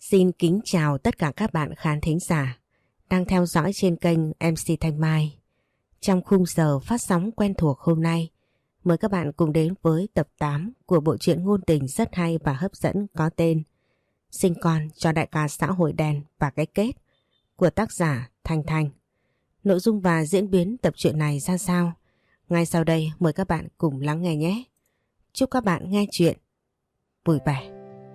Xin kính chào tất cả các bạn khán thính giả đang theo dõi trên kênh MC Thanh Mai. Trong khung giờ phát sóng quen thuộc hôm nay, mời các bạn cùng đến với tập 8 của bộ truyện ngôn tình rất hay và hấp dẫn có tên Sinh con cho đại ca xã hội đen và cái kết của tác giả Thanh Thanh. Nội dung và diễn biến tập truyện này ra sao? Ngay sau đây mời các bạn cùng lắng nghe nhé. Chúc các bạn nghe truyện vui vẻ.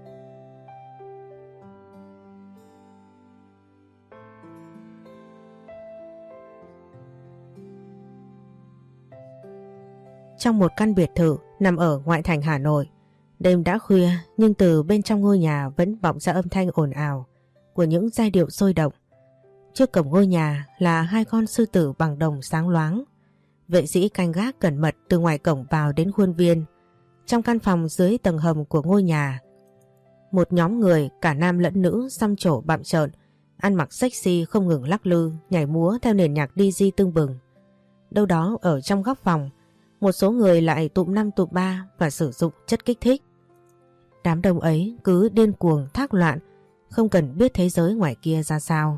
Trong một căn biệt thự nằm ở ngoại thành Hà Nội, đêm đã khuya nhưng từ bên trong ngôi nhà vẫn vọng ra âm thanh ồn ào của những giai điệu sôi động. Trước cổng ngôi nhà là hai con sư tử bằng đồng sáng loáng. Vệ sĩ canh gác cẩn mật từ ngoài cổng vào đến khuôn viên. Trong căn phòng dưới tầng hầm của ngôi nhà, một nhóm người cả nam lẫn nữ xăm trổ bặm trợn, ăn mặc sexy không ngừng lắc lư, nhảy múa theo nền nhạc DJ tưng bừng. Đâu đó ở trong góc phòng, một số người lại tụm năm tụm ba và sử dụng chất kích thích. Đám đông ấy cứ điên cuồng thác loạn, không cần biết thế giới ngoài kia ra sao.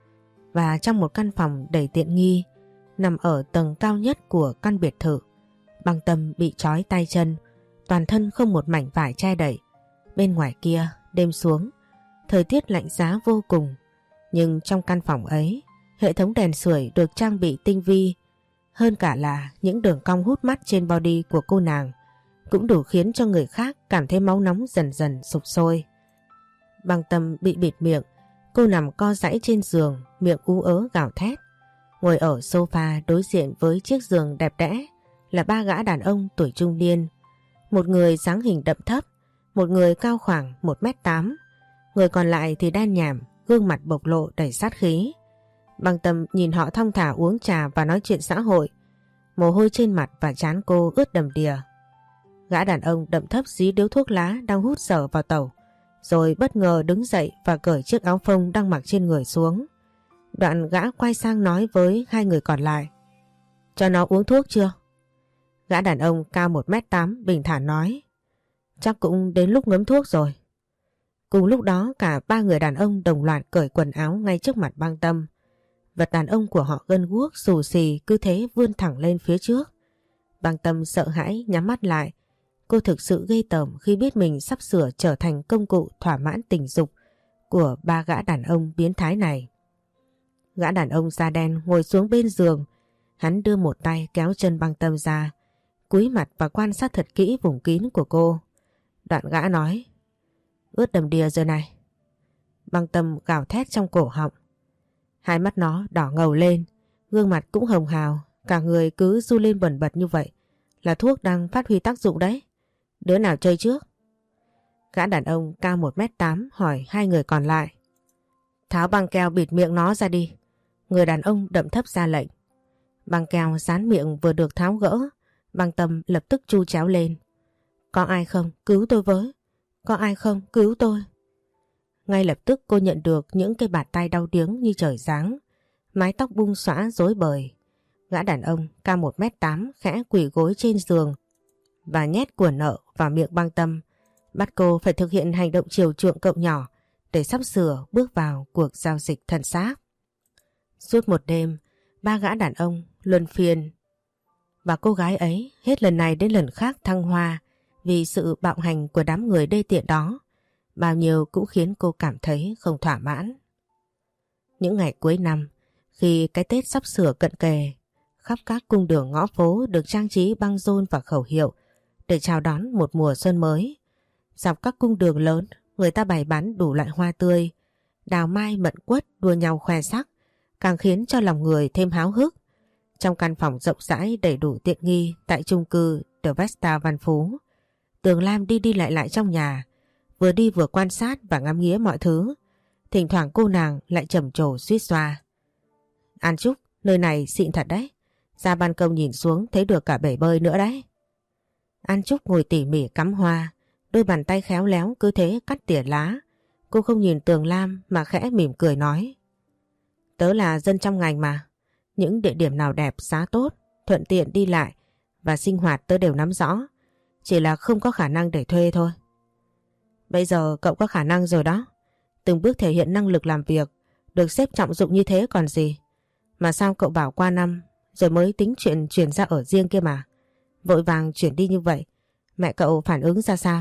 Và trong một căn phòng đầy tiện nghi, nằm ở tầng cao nhất của căn biệt thự, Băng Tâm bị trói tay chân, toàn thân không một mảnh vải che đậy. Bên ngoài kia, đêm xuống, thời tiết lạnh giá vô cùng. Nhưng trong căn phòng ấy, hệ thống đèn sưởi được trang bị tinh vi. Hơn cả là những đường cong hút mắt trên body của cô nàng cũng đủ khiến cho người khác cảm thấy máu nóng dần dần sục sôi. Băng Tâm bị bịt miệng, cô nằm co giãy trên giường, miệng ú ớ gào thét. Ngồi ở sofa đối diện với chiếc giường đẹp đẽ là ba gã đàn ông tuổi trung niên. Một người dáng hình đậm thấp, một người cao khoảng 1m8, người còn lại thì đen nhảm, gương mặt bộc lộ đầy sát khí. Băng Tâm nhìn họ thong thả uống trà và nói chuyện xã hội. Mồ hôi trên mặt và trán cô ướt đầm đìa. Gã đàn ông đậm thấp dí điếu thuốc lá đang hút dở vào tẩu, rồi bất ngờ đứng dậy và cởi chiếc áo phông đang mặc trên người xuống. Đoạn gã quay sang nói với hai người còn lại: "Cho nó uống thuốc chưa?" Gã đàn ông cao 1m8 bình thản nói: "Chắc cũng đến lúc ngấm thuốc rồi." Cùng lúc đó cả ba người đàn ông đồng loạt cởi quần áo ngay trước mặt Băng Tâm. Vật đàn ông của họ gân guốc xù xì cứ thế vươn thẳng lên phía trước. Băng Tâm sợ hãi nhắm mắt lại. Cô thực sự ghê tởm khi biết mình sắp sửa trở thành công cụ thỏa mãn tình dục của ba gã đàn ông biến thái này. Gã đàn ông da đen ngồi xuống bên giường. Hắn đưa một tay kéo chân Băng Tâm ra, cúi mặt và quan sát thật kỹ vùng kín của cô. Đoạn gã nói: "Ướt đầm đìa rồi này." Băng Tâm gào thét trong cổ họng. Hai mắt nó đỏ ngầu lên, gương mặt cũng hồng hào, cả người cứ du lên bần bật như vậy. Là thuốc đang phát huy tác dụng đấy. Đứa nào chơi trước? Gã đàn ông cao 1m8 hỏi hai người còn lại. "Tháo băng keo bịt miệng nó ra đi." Người đàn ông đậm thấp ra lệnh. Băng keo dán miệng vừa được tháo gỡ, Băng Tâm lập tức chu chéo lên: "Có ai không? Cứu tôi với! Có ai không? Cứu tôi!" Ngay lập tức cô nhận được những cái bạt tay đau điếng như trời giáng, mái tóc bung xõa rối bời. Gã đàn ông cao 1m8 khẽ quỳ gối trên giường và nhét của nợ vào miệng Băng Tâm, bắt cô phải thực hiện hành động chiều chuộng cậu nhỏ để sắp sửa bước vào cuộc giao dịch thân xác. Suốt một đêm, ba gã đàn ông luân phiên và cô gái ấy hết lần này đến lần khác thăng hoa vì sự bạo hành của đám người đê tiện đó. Bao nhiêu cũng khiến cô cảm thấy không thỏa mãn. Những ngày cuối năm, khi cái Tết sắp sửa cận kề, khắp các cung đường ngõ phố được trang trí băng rôn và khẩu hiệu để chào đón một mùa xuân mới. Dọc các cung đường lớn, người ta bày bán đủ loại hoa tươi, đào mai mận quất đua nhau khoe sắc, càng khiến cho lòng người thêm háo hức. Trong căn phòng rộng rãi đầy đủ tiện nghi tại chung cư The Vesta Văn Phú, Tường Lam đi đi lại lại trong nhà, vừa đi vừa quan sát và ngắm nghía mọi thứ. Thỉnh thoảng cô nàng lại trầm trồ suýt xoa: "An Trúc, nơi này xịn thật đấy. Ra ban công nhìn xuống thấy được cả bể bơi nữa đấy." An Trúc ngồi tỉ mỉ cắm hoa, đôi bàn tay khéo léo cứ thế cắt tỉa lá. Cô không nhìn Tường Lam mà khẽ mỉm cười nói: "Tớ là dân trong ngành mà. Những địa điểm nào đẹp, giá tốt, thuận tiện đi lại và sinh hoạt tớ đều nắm rõ. Chỉ là không có khả năng để thuê thôi." "Bây giờ cậu có khả năng rồi đó. từng bước thể hiện năng lực làm việc, được sếp trọng dụng như thế còn gì. Mà sao cậu bảo qua năm rồi mới tính chuyện chuyển ra ở riêng kia mà. Vội vàng chuyển đi như vậy, mẹ cậu phản ứng ra sao?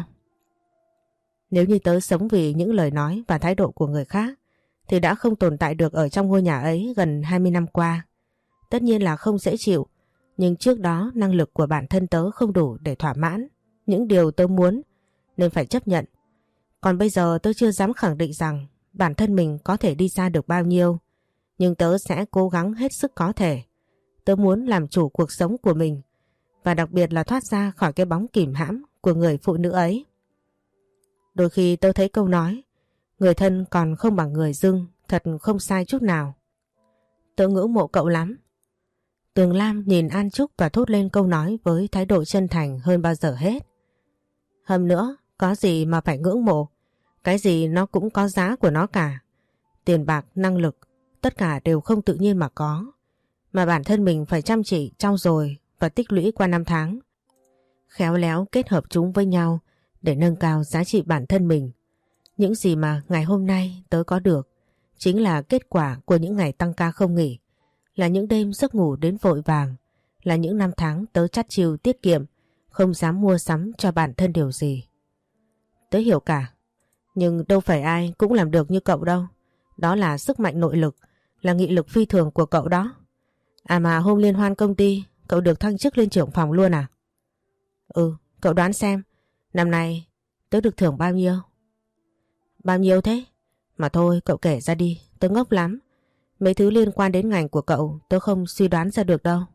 Nếu như tớ sống vì những lời nói và thái độ của người khác thì đã không tồn tại được ở trong ngôi nhà ấy gần 20 năm qua. Tất nhiên là không dễ chịu, nhưng trước đó năng lực của bản thân tớ không đủ để thỏa mãn những điều tớ muốn nên phải chấp nhận. Còn bây giờ tớ chưa dám khẳng định rằng bản thân mình có thể đi xa được bao nhiêu, nhưng tớ sẽ cố gắng hết sức có thể. Tớ muốn làm chủ cuộc sống của mình và đặc biệt là thoát ra khỏi cái bóng kìm hãm của người phụ nữ ấy. Đôi khi tớ thấy câu nói người thân còn không bằng người dưng thật không sai chút nào. Tớ ngưỡng mộ cậu lắm. Tường Lam nhìn An Trúc và thốt lên câu nói với thái độ chân thành hơn bao giờ hết. Hơn nữa, có gì mà phải ngưỡng mộ, cái gì nó cũng có giá của nó cả. Tiền bạc, năng lực, tất cả đều không tự nhiên mà có. Mà bản thân mình phải chăm chỉ, trau dồi và tích lũy qua năm tháng. Khéo léo kết hợp chúng với nhau để nâng cao giá trị bản thân mình. Những gì mà ngày hôm nay tớ có được chính là kết quả của những ngày tăng ca không nghỉ, là những đêm giấc ngủ đến vội vàng, là những năm tháng tớ chắt chiu tiết kiệm, không dám mua sắm cho bản thân điều gì. Tớ hiểu cả, nhưng đâu phải ai cũng làm được như cậu đâu. Đó là sức mạnh nội lực, là nghị lực phi thường của cậu đó. À mà hôm liên hoan công ty, cậu được thăng chức lên trưởng phòng luôn à? Ừ, cậu đoán xem, năm nay tớ được thưởng bao nhiêu? Bao nhiêu thế? Mà thôi, cậu kể ra đi, tớ ngốc lắm. Mấy thứ liên quan đến ngành của cậu tớ không suy đoán ra được đâu.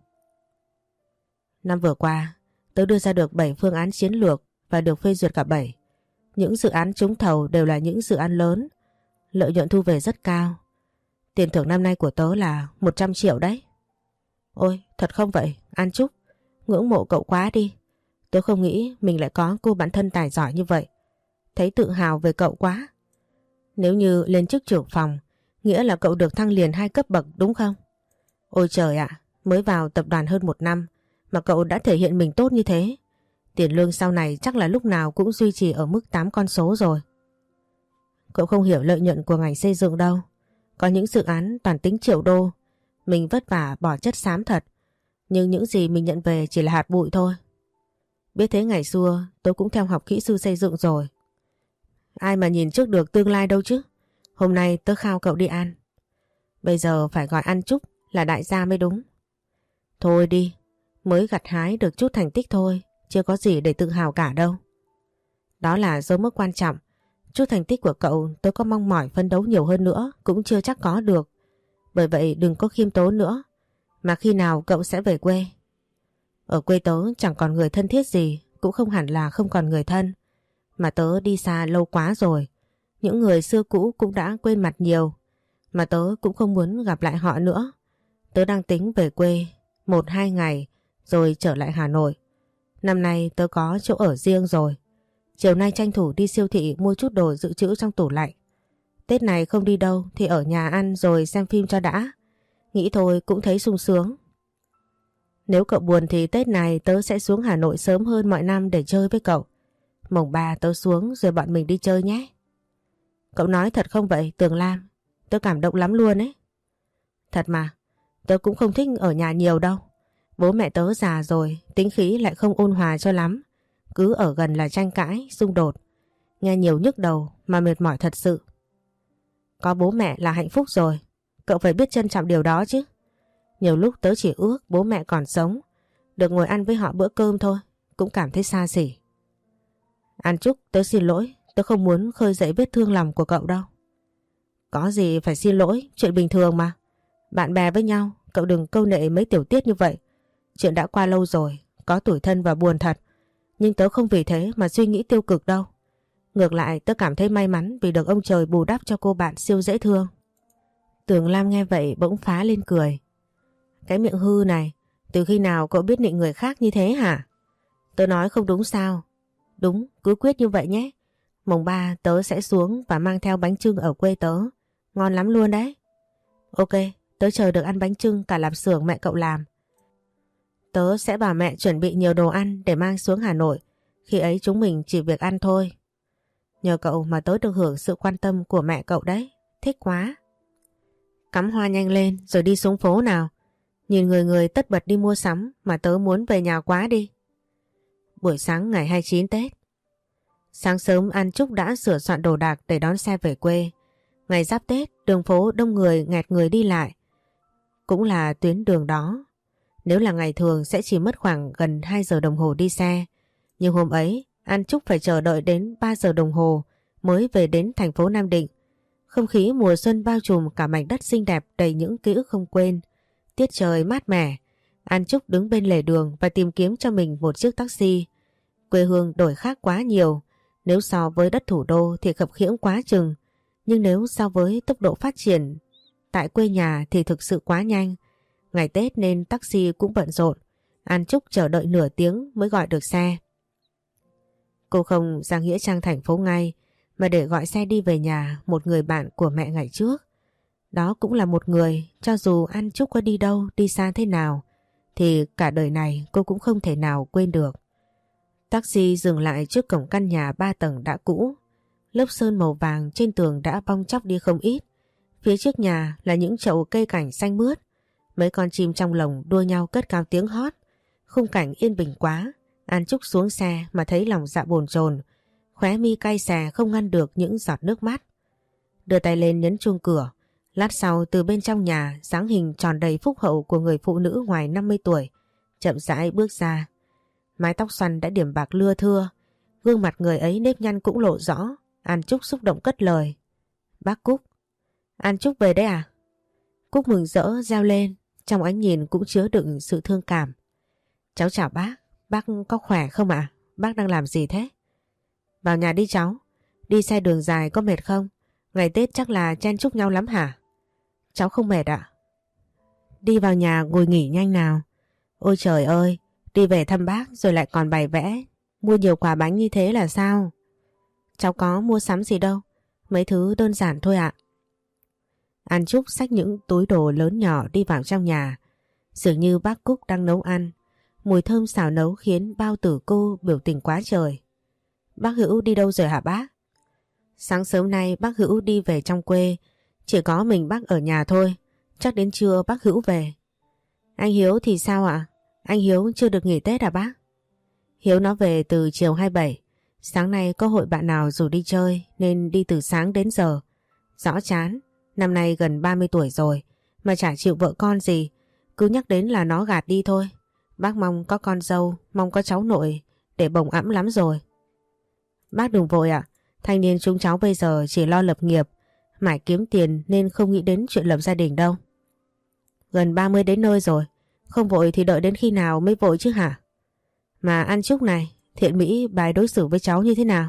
Năm vừa qua, tớ đưa ra được 7 phương án chiến lược và được phê duyệt cả 7. Những dự án trúng thầu đều là những dự án lớn, lợi nhuận thu về rất cao. Tiền thưởng năm nay của tớ là 100 triệu đấy. Ôi, thật không vậy, An Trúc? Ngưỡng mộ cậu quá đi. Tớ không nghĩ mình lại có cô bạn thân tài giỏi như vậy. Thấy tự hào về cậu quá. Nếu như lên chức trưởng phòng, nghĩa là cậu được thăng liền 2 cấp bậc đúng không? Ôi trời ạ, mới vào tập đoàn hơn 1 năm mà cậu đã thể hiện mình tốt như thế. Tiền lương sau này chắc là lúc nào cũng duy trì ở mức 8 con số rồi. Cậu không hiểu lợi nhuận của ngành xây dựng đâu. Có những dự án toàn tính triệu đô. Mình vất vả bỏ chất xám thật. Nhưng những gì mình nhận về chỉ là hạt bụi thôi. Biết thế ngày xưa tôi cũng theo học kỹ sư xây dựng rồi. Ai mà nhìn trước được tương lai đâu chứ. Hôm nay tớ khao cậu đi ăn. Bây giờ phải gọi An Trúc là đại gia mới đúng. Thôi đi, mới gặt hái được chút thành tích thôi, chưa có gì để tự hào cả đâu. Đó là dấu mốc quan trọng. Chút thành tích của cậu tớ có mong mỏi phấn đấu nhiều hơn nữa cũng chưa chắc có được. Bởi vậy đừng có khiêm tốn nữa. Mà khi nào cậu sẽ về quê? Ở quê tớ chẳng còn người thân thiết gì, cũng không hẳn là không còn người thân. Mà tớ đi xa lâu quá rồi. Những người xưa cũ cũng đã quên mặt nhiều. Mà tớ cũng không muốn gặp lại họ nữa. Tớ đang tính về quê 1-2 ngày rồi trở lại Hà Nội. Năm nay tớ có chỗ ở riêng rồi. Chiều nay tranh thủ đi siêu thị mua chút đồ dự trữ trong tủ lạnh. Tết này không đi đâu thì ở nhà ăn rồi xem phim cho đã. Nghĩ thôi cũng thấy sung sướng. Nếu cậu buồn thì Tết này tớ sẽ xuống Hà Nội sớm hơn mọi năm để chơi với cậu. Mùng 3 tớ xuống rồi bọn mình đi chơi nhé. Cậu nói thật không vậy Tường Lam? Tớ cảm động lắm luôn ấy. Thật mà, tớ cũng không thích ở nhà nhiều đâu. Bố mẹ tớ già rồi, tính khí lại không ôn hòa cho lắm. Cứ ở gần là tranh cãi, xung đột. Nghe nhiều nhức đầu mà mệt mỏi thật sự. Có bố mẹ là hạnh phúc rồi. Cậu phải biết trân trọng điều đó chứ. Nhiều lúc tớ chỉ ước bố mẹ còn sống, được ngồi ăn với họ bữa cơm thôi, cũng cảm thấy xa xỉ. An Trúc, tớ xin lỗi, tớ không muốn khơi dậy vết thương lòng của cậu đâu. Có gì phải xin lỗi, chuyện bình thường mà. Bạn bè với nhau, cậu đừng câu nệ mấy tiểu tiết như vậy. Chuyện đã qua lâu rồi, có tủi thân và buồn thật. Nhưng tớ không vì thế mà suy nghĩ tiêu cực đâu. Ngược lại tớ cảm thấy may mắn vì được ông trời bù đắp cho cô bạn siêu dễ thương. Tường Lam nghe vậy bỗng phá lên cười. Cái miệng hư này, từ khi nào cậu biết nịnh người khác như thế hả? Tớ nói không đúng sao? Đúng, cứ quyết như vậy nhé. Mùng 3 tớ sẽ xuống và mang theo bánh chưng ở quê tớ. Ngon lắm luôn đấy. Ok, tớ chờ được ăn bánh chưng cả lạp xưởng mẹ cậu làm. Tớ sẽ bảo mẹ chuẩn bị nhiều đồ ăn để mang xuống Hà Nội. Khi ấy chúng mình chỉ việc ăn thôi. Nhờ cậu mà tớ được hưởng sự quan tâm của mẹ cậu đấy. Thích quá. Cắm hoa nhanh lên rồi đi xuống phố nào. Nhìn người người tất bật đi mua sắm mà tớ muốn về nhà quá đi. Buổi sáng ngày 29 Tết. Sáng sớm An Trúc đã sửa soạn đồ đạc để đón xe về quê. Ngày giáp Tết, đường phố đông người nghẹt người đi lại. Cũng là tuyến đường đó. Nếu là ngày thường sẽ chỉ mất khoảng gần 2 giờ đồng hồ đi xe. Nhưng hôm ấy, An Trúc phải chờ đợi đến 3 giờ đồng hồ mới về đến thành phố Nam Định. Không khí mùa xuân bao trùm cả mảnh đất xinh đẹp đầy những ký ức không quên. Tiết trời mát mẻ. An Trúc đứng bên lề đường và tìm kiếm cho mình một chiếc taxi. Quê hương đổi khác quá nhiều. Nếu so với đất thủ đô thì khập khiễng quá chừng. Nhưng nếu so với tốc độ phát triển tại quê nhà thì thực sự quá nhanh. Ngày Tết nên taxi cũng bận rộn. An Trúc chờ đợi nửa tiếng mới gọi được xe. Cô không ra nghĩa trang thành phố ngay mà để gọi xe đi về nhà một người bạn của mẹ ngày trước. Đó cũng là một người cho dù An Trúc có đi đâu, đi xa thế nào thì cả đời này cô cũng không thể nào quên được. Taxi dừng lại trước cổng căn nhà 3 tầng đã cũ. Lớp sơn màu vàng trên tường đã bong tróc đi không ít. Phía trước nhà là những chậu cây cảnh xanh mướt. Mấy con chim trong lồng đua nhau cất cao tiếng hót. Khung cảnh yên bình quá. An Trúc xuống xe mà thấy lòng dạ bồn chồn, khóe mi cay xè không ngăn được những giọt nước mắt. Đưa tay lên nhấn chuông cửa. Lát sau từ bên trong nhà, dáng hình tròn đầy phúc hậu của người phụ nữ ngoài 50 tuổi chậm rãi bước ra. Mái tóc xoăn đã điểm bạc lưa thưa, gương mặt người ấy nếp nhăn cũng lộ rõ. An Trúc xúc động cất lời. Bác Cúc. An Trúc về đấy à? Cúc mừng rỡ reo lên, trong ánh nhìn cũng chứa đựng sự thương cảm. Cháu chào bác có khỏe không ạ? Bác đang làm gì thế? Vào nhà đi cháu, đi xe đường dài có mệt không? Ngày Tết chắc là chen chúc nhau lắm hả? Cháu không mệt ạ. Đi vào nhà ngồi nghỉ nhanh nào. Ôi trời ơi, đi về thăm bác rồi lại còn bày vẽ, mua nhiều quà bánh như thế là sao? Cháu có mua sắm gì đâu, mấy thứ đơn giản thôi ạ. An Trúc xách những túi đồ lớn nhỏ đi vào trong nhà. Dường như bác Cúc đang nấu ăn. Mùi thơm xào nấu khiến bao tử cô biểu tình quá trời. Bác Hữu đi đâu rồi hả bác? Sáng sớm nay bác Hữu đi về trong quê. Chỉ có mình bác ở nhà thôi. Chắc đến trưa bác Hữu về. Anh Hiếu thì sao ạ? Anh Hiếu chưa được nghỉ Tết à bác? Hiếu nó về từ chiều 27. Sáng nay có hội bạn nào rủ đi chơi nên đi từ sáng đến giờ. Rõ chán. Năm nay gần 30 tuổi rồi mà chả chịu vợ con gì. Cứ nhắc đến là nó gạt đi thôi. Bác mong có con dâu, mong có cháu nội để bồng ẵm lắm rồi. Bác đừng vội ạ. Thanh niên chúng cháu bây giờ chỉ lo lập nghiệp, mải kiếm tiền nên không nghĩ đến chuyện lập gia đình đâu. Gần 30 đến nơi rồi, không vội thì đợi đến khi nào mới vội chứ hả? Mà An Trúc này, Thiện Mỹ bà ấy đối xử với cháu như thế nào?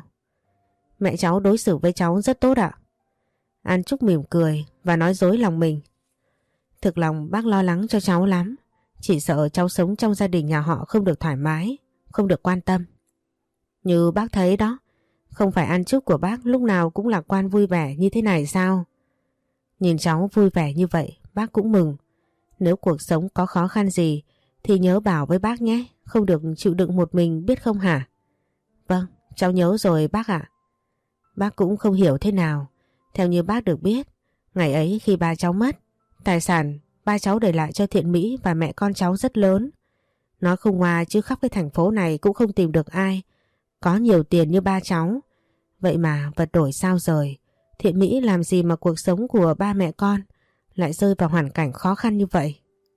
Mẹ cháu đối xử với cháu rất tốt ạ. An Trúc mỉm cười và nói dối lòng mình. Thực lòng bác lo lắng cho cháu lắm. Chỉ sợ cháu sống trong gia đình nhà họ không được thoải mái, không được quan tâm. Như bác thấy đó, không phải An Trúc của bác lúc nào cũng lạc quan vui vẻ như thế này sao? Nhìn cháu vui vẻ như vậy, bác cũng mừng. Nếu cuộc sống có khó khăn gì thì nhớ bảo với bác nhé, không được chịu đựng một mình biết không hả? Vâng, cháu nhớ rồi bác ạ. Bác cũng không hiểu thế nào. Theo như bác được biết, ngày ấy khi ba cháu mất, tài sản ba cháu để lại cho Thiện Mỹ và mẹ con cháu rất lớn. Nói không ngoa chứ khắp cái thành phố này cũng không tìm được ai có nhiều tiền như ba cháu. Vậy mà vật đổi sao rời. Thiện Mỹ làm gì mà cuộc sống của ba mẹ con lại rơi vào hoàn cảnh khó khăn như vậy.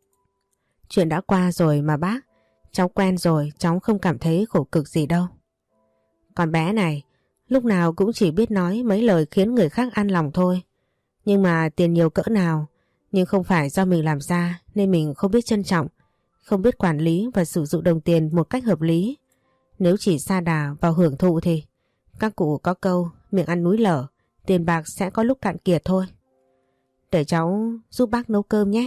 Chuyện đã qua rồi mà bác. Cháu quen rồi, cháu không cảm thấy khổ cực gì đâu. Con bé này, lúc nào cũng chỉ biết nói mấy lời khiến người khác an lòng thôi. Nhưng mà tiền nhiều cỡ nào, nhưng không phải do mình làm ra nên mình không biết trân trọng, không biết quản lý và sử dụng đồng tiền một cách hợp lý. Nếu chỉ sa đà vào hưởng thụ thì các cụ có câu miệng ăn núi lở, tiền bạc sẽ có lúc cạn kiệt thôi. Để cháu giúp bác nấu cơm nhé.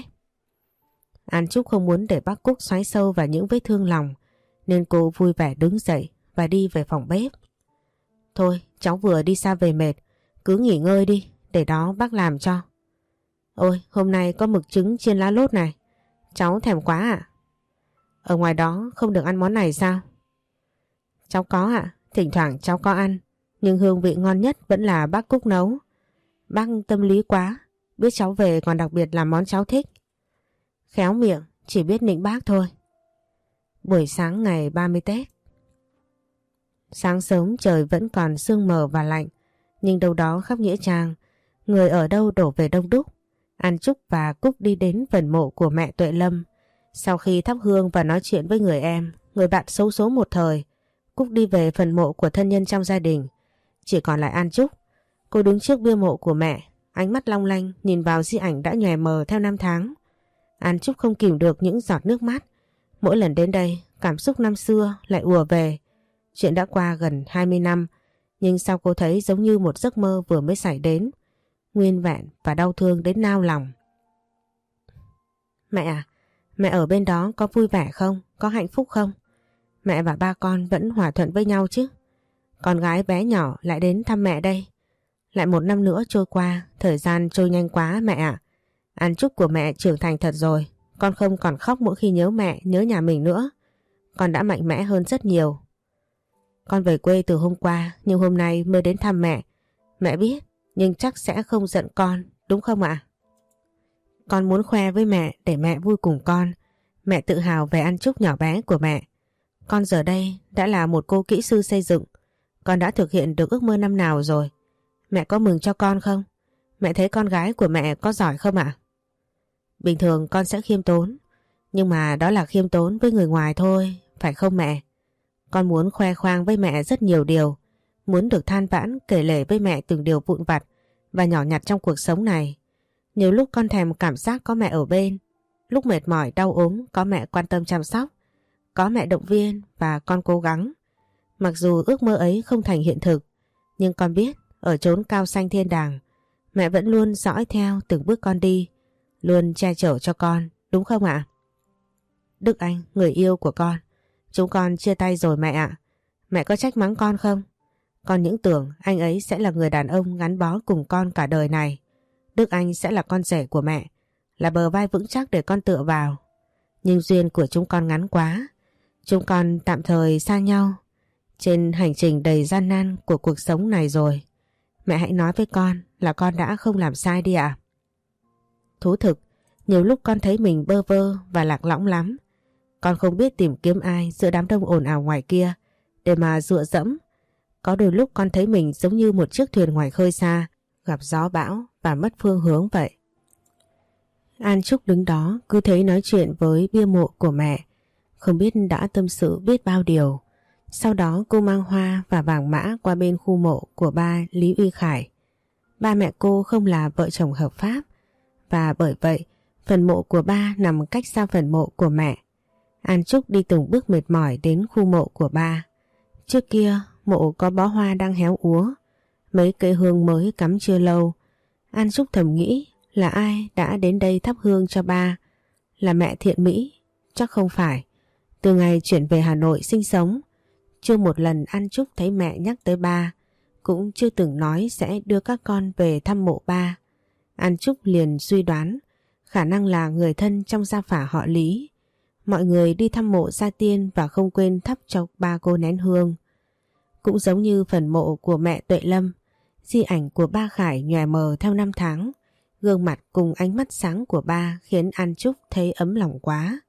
An Trúc không muốn để bác Cúc xoáy sâu vào những vết thương lòng nên cô vui vẻ đứng dậy và đi về phòng bếp. Thôi cháu vừa đi xa về mệt, cứ nghỉ ngơi đi, để đó bác làm cho. Ôi hôm nay có mực trứng chiên lá lốt này, cháu thèm quá ạ. Ở ngoài đó không được ăn món này sao? Cháu có ạ, thỉnh thoảng cháu có ăn, Nhưng hương vị ngon nhất vẫn là bác Cúc nấu. Bác tâm lý quá, biết cháu về còn đặc biệt làm món cháu thích. Khéo miệng, chỉ biết nịnh bác thôi. Buổi sáng ngày 30 Tết. Sáng sớm trời vẫn còn sương mờ và lạnh, nhưng đâu đó khắp nghĩa trang, người ở đâu đổ về đông đúc. An Trúc và Cúc đi đến phần mộ của mẹ Tuệ Lâm. Sau khi thắp hương và nói chuyện với người em, người bạn xấu số một thời, Cúc đi về phần mộ của thân nhân trong gia đình. Chỉ còn lại An Trúc. Cô đứng trước bia mộ của mẹ, ánh mắt long lanh nhìn vào di ảnh đã nhòe mờ theo năm tháng. An Trúc không kìm được những giọt nước mắt. Mỗi lần đến đây, cảm xúc năm xưa lại ùa về. Chuyện đã qua gần 20 năm, nhưng sao cô thấy giống như một giấc mơ vừa mới xảy đến, nguyên vẹn và đau thương đến nao lòng. Mẹ à, mẹ ở bên đó có vui vẻ không? Có hạnh phúc không? Mẹ và ba con vẫn hòa thuận với nhau chứ? Con gái bé nhỏ lại đến thăm mẹ đây. Lại một năm nữa trôi qua, thời gian trôi nhanh quá mẹ ạ. An Trúc của mẹ trưởng thành thật rồi. Con không còn khóc mỗi khi nhớ mẹ, nhớ nhà mình nữa. Con đã mạnh mẽ hơn rất nhiều. Con về quê từ hôm qua, nhưng hôm nay mới đến thăm mẹ. Mẹ biết, nhưng chắc sẽ không giận con, đúng không ạ? Con muốn khoe với mẹ để mẹ vui cùng con. Mẹ tự hào về An Trúc nhỏ bé của mẹ. Con giờ đây đã là một cô kỹ sư xây dựng. Con đã thực hiện được ước mơ năm nào rồi. Mẹ có mừng cho con không? Mẹ thấy con gái của mẹ có giỏi không ạ? Bình thường con sẽ khiêm tốn, nhưng mà đó là khiêm tốn với người ngoài thôi, phải không mẹ? Con muốn khoe khoang với mẹ rất nhiều điều, muốn được than vãn kể lể với mẹ từng điều vụn vặt và nhỏ nhặt trong cuộc sống này. Nhiều lúc con thèm cảm giác có mẹ ở bên, lúc mệt mỏi đau ốm có mẹ quan tâm chăm sóc, có mẹ động viên và con cố gắng. Mặc dù ước mơ ấy không thành hiện thực, nhưng con biết ở chốn cao xanh thiên đàng, mẹ vẫn luôn dõi theo từng bước con đi, luôn che chở cho con, đúng không ạ? Đức Anh, người yêu của con, chúng con chia tay rồi mẹ ạ. Mẹ có trách mắng con không? Con những tưởng anh ấy sẽ là người đàn ông gắn bó cùng con cả đời này. Đức Anh sẽ là con rể của mẹ, là bờ vai vững chắc để con tựa vào. Nhưng duyên của chúng con ngắn quá. Chúng con tạm thời xa nhau trên hành trình đầy gian nan của cuộc sống này rồi. Mẹ hãy nói với con là con đã không làm sai đi ạ. Thú thực, nhiều lúc con thấy mình bơ vơ và lạc lõng lắm. Con không biết tìm kiếm ai giữa đám đông ồn ào ngoài kia để mà dựa dẫm. Có đôi lúc con thấy mình giống như một chiếc thuyền ngoài khơi xa, gặp gió bão và mất phương hướng vậy. An Trúc đứng đó cứ thế nói chuyện với bia mộ của mẹ, không biết đã tâm sự biết bao điều. Sau đó cô mang hoa và vàng mã qua bên khu mộ của ba Lý Uy Khải. Ba mẹ cô không là vợ chồng hợp pháp, và bởi vậy phần mộ của ba nằm cách xa phần mộ của mẹ. An Trúc đi từng bước mệt mỏi đến khu mộ của ba. Trước kia mộ có bó hoa đang héo úa, mấy cây hương mới cắm chưa lâu. An Trúc thầm nghĩ là ai đã đến đây thắp hương cho ba? Là mẹ Thiện Mỹ? Chắc không phải. Từ ngày chuyển về Hà Nội sinh sống, chưa một lần An Trúc thấy mẹ nhắc tới ba, cũng chưa từng nói sẽ đưa các con về thăm mộ ba. An Trúc liền suy đoán khả năng là người thân trong gia phả họ Lý. Mọi người đi thăm mộ gia tiên và không quên thắp cho ba cô nén hương. Cũng giống như phần mộ của mẹ Tuệ Lâm, di ảnh của ba Khải nhòe mờ theo năm tháng. Gương mặt cùng ánh mắt sáng của ba khiến An Trúc thấy ấm lòng quá.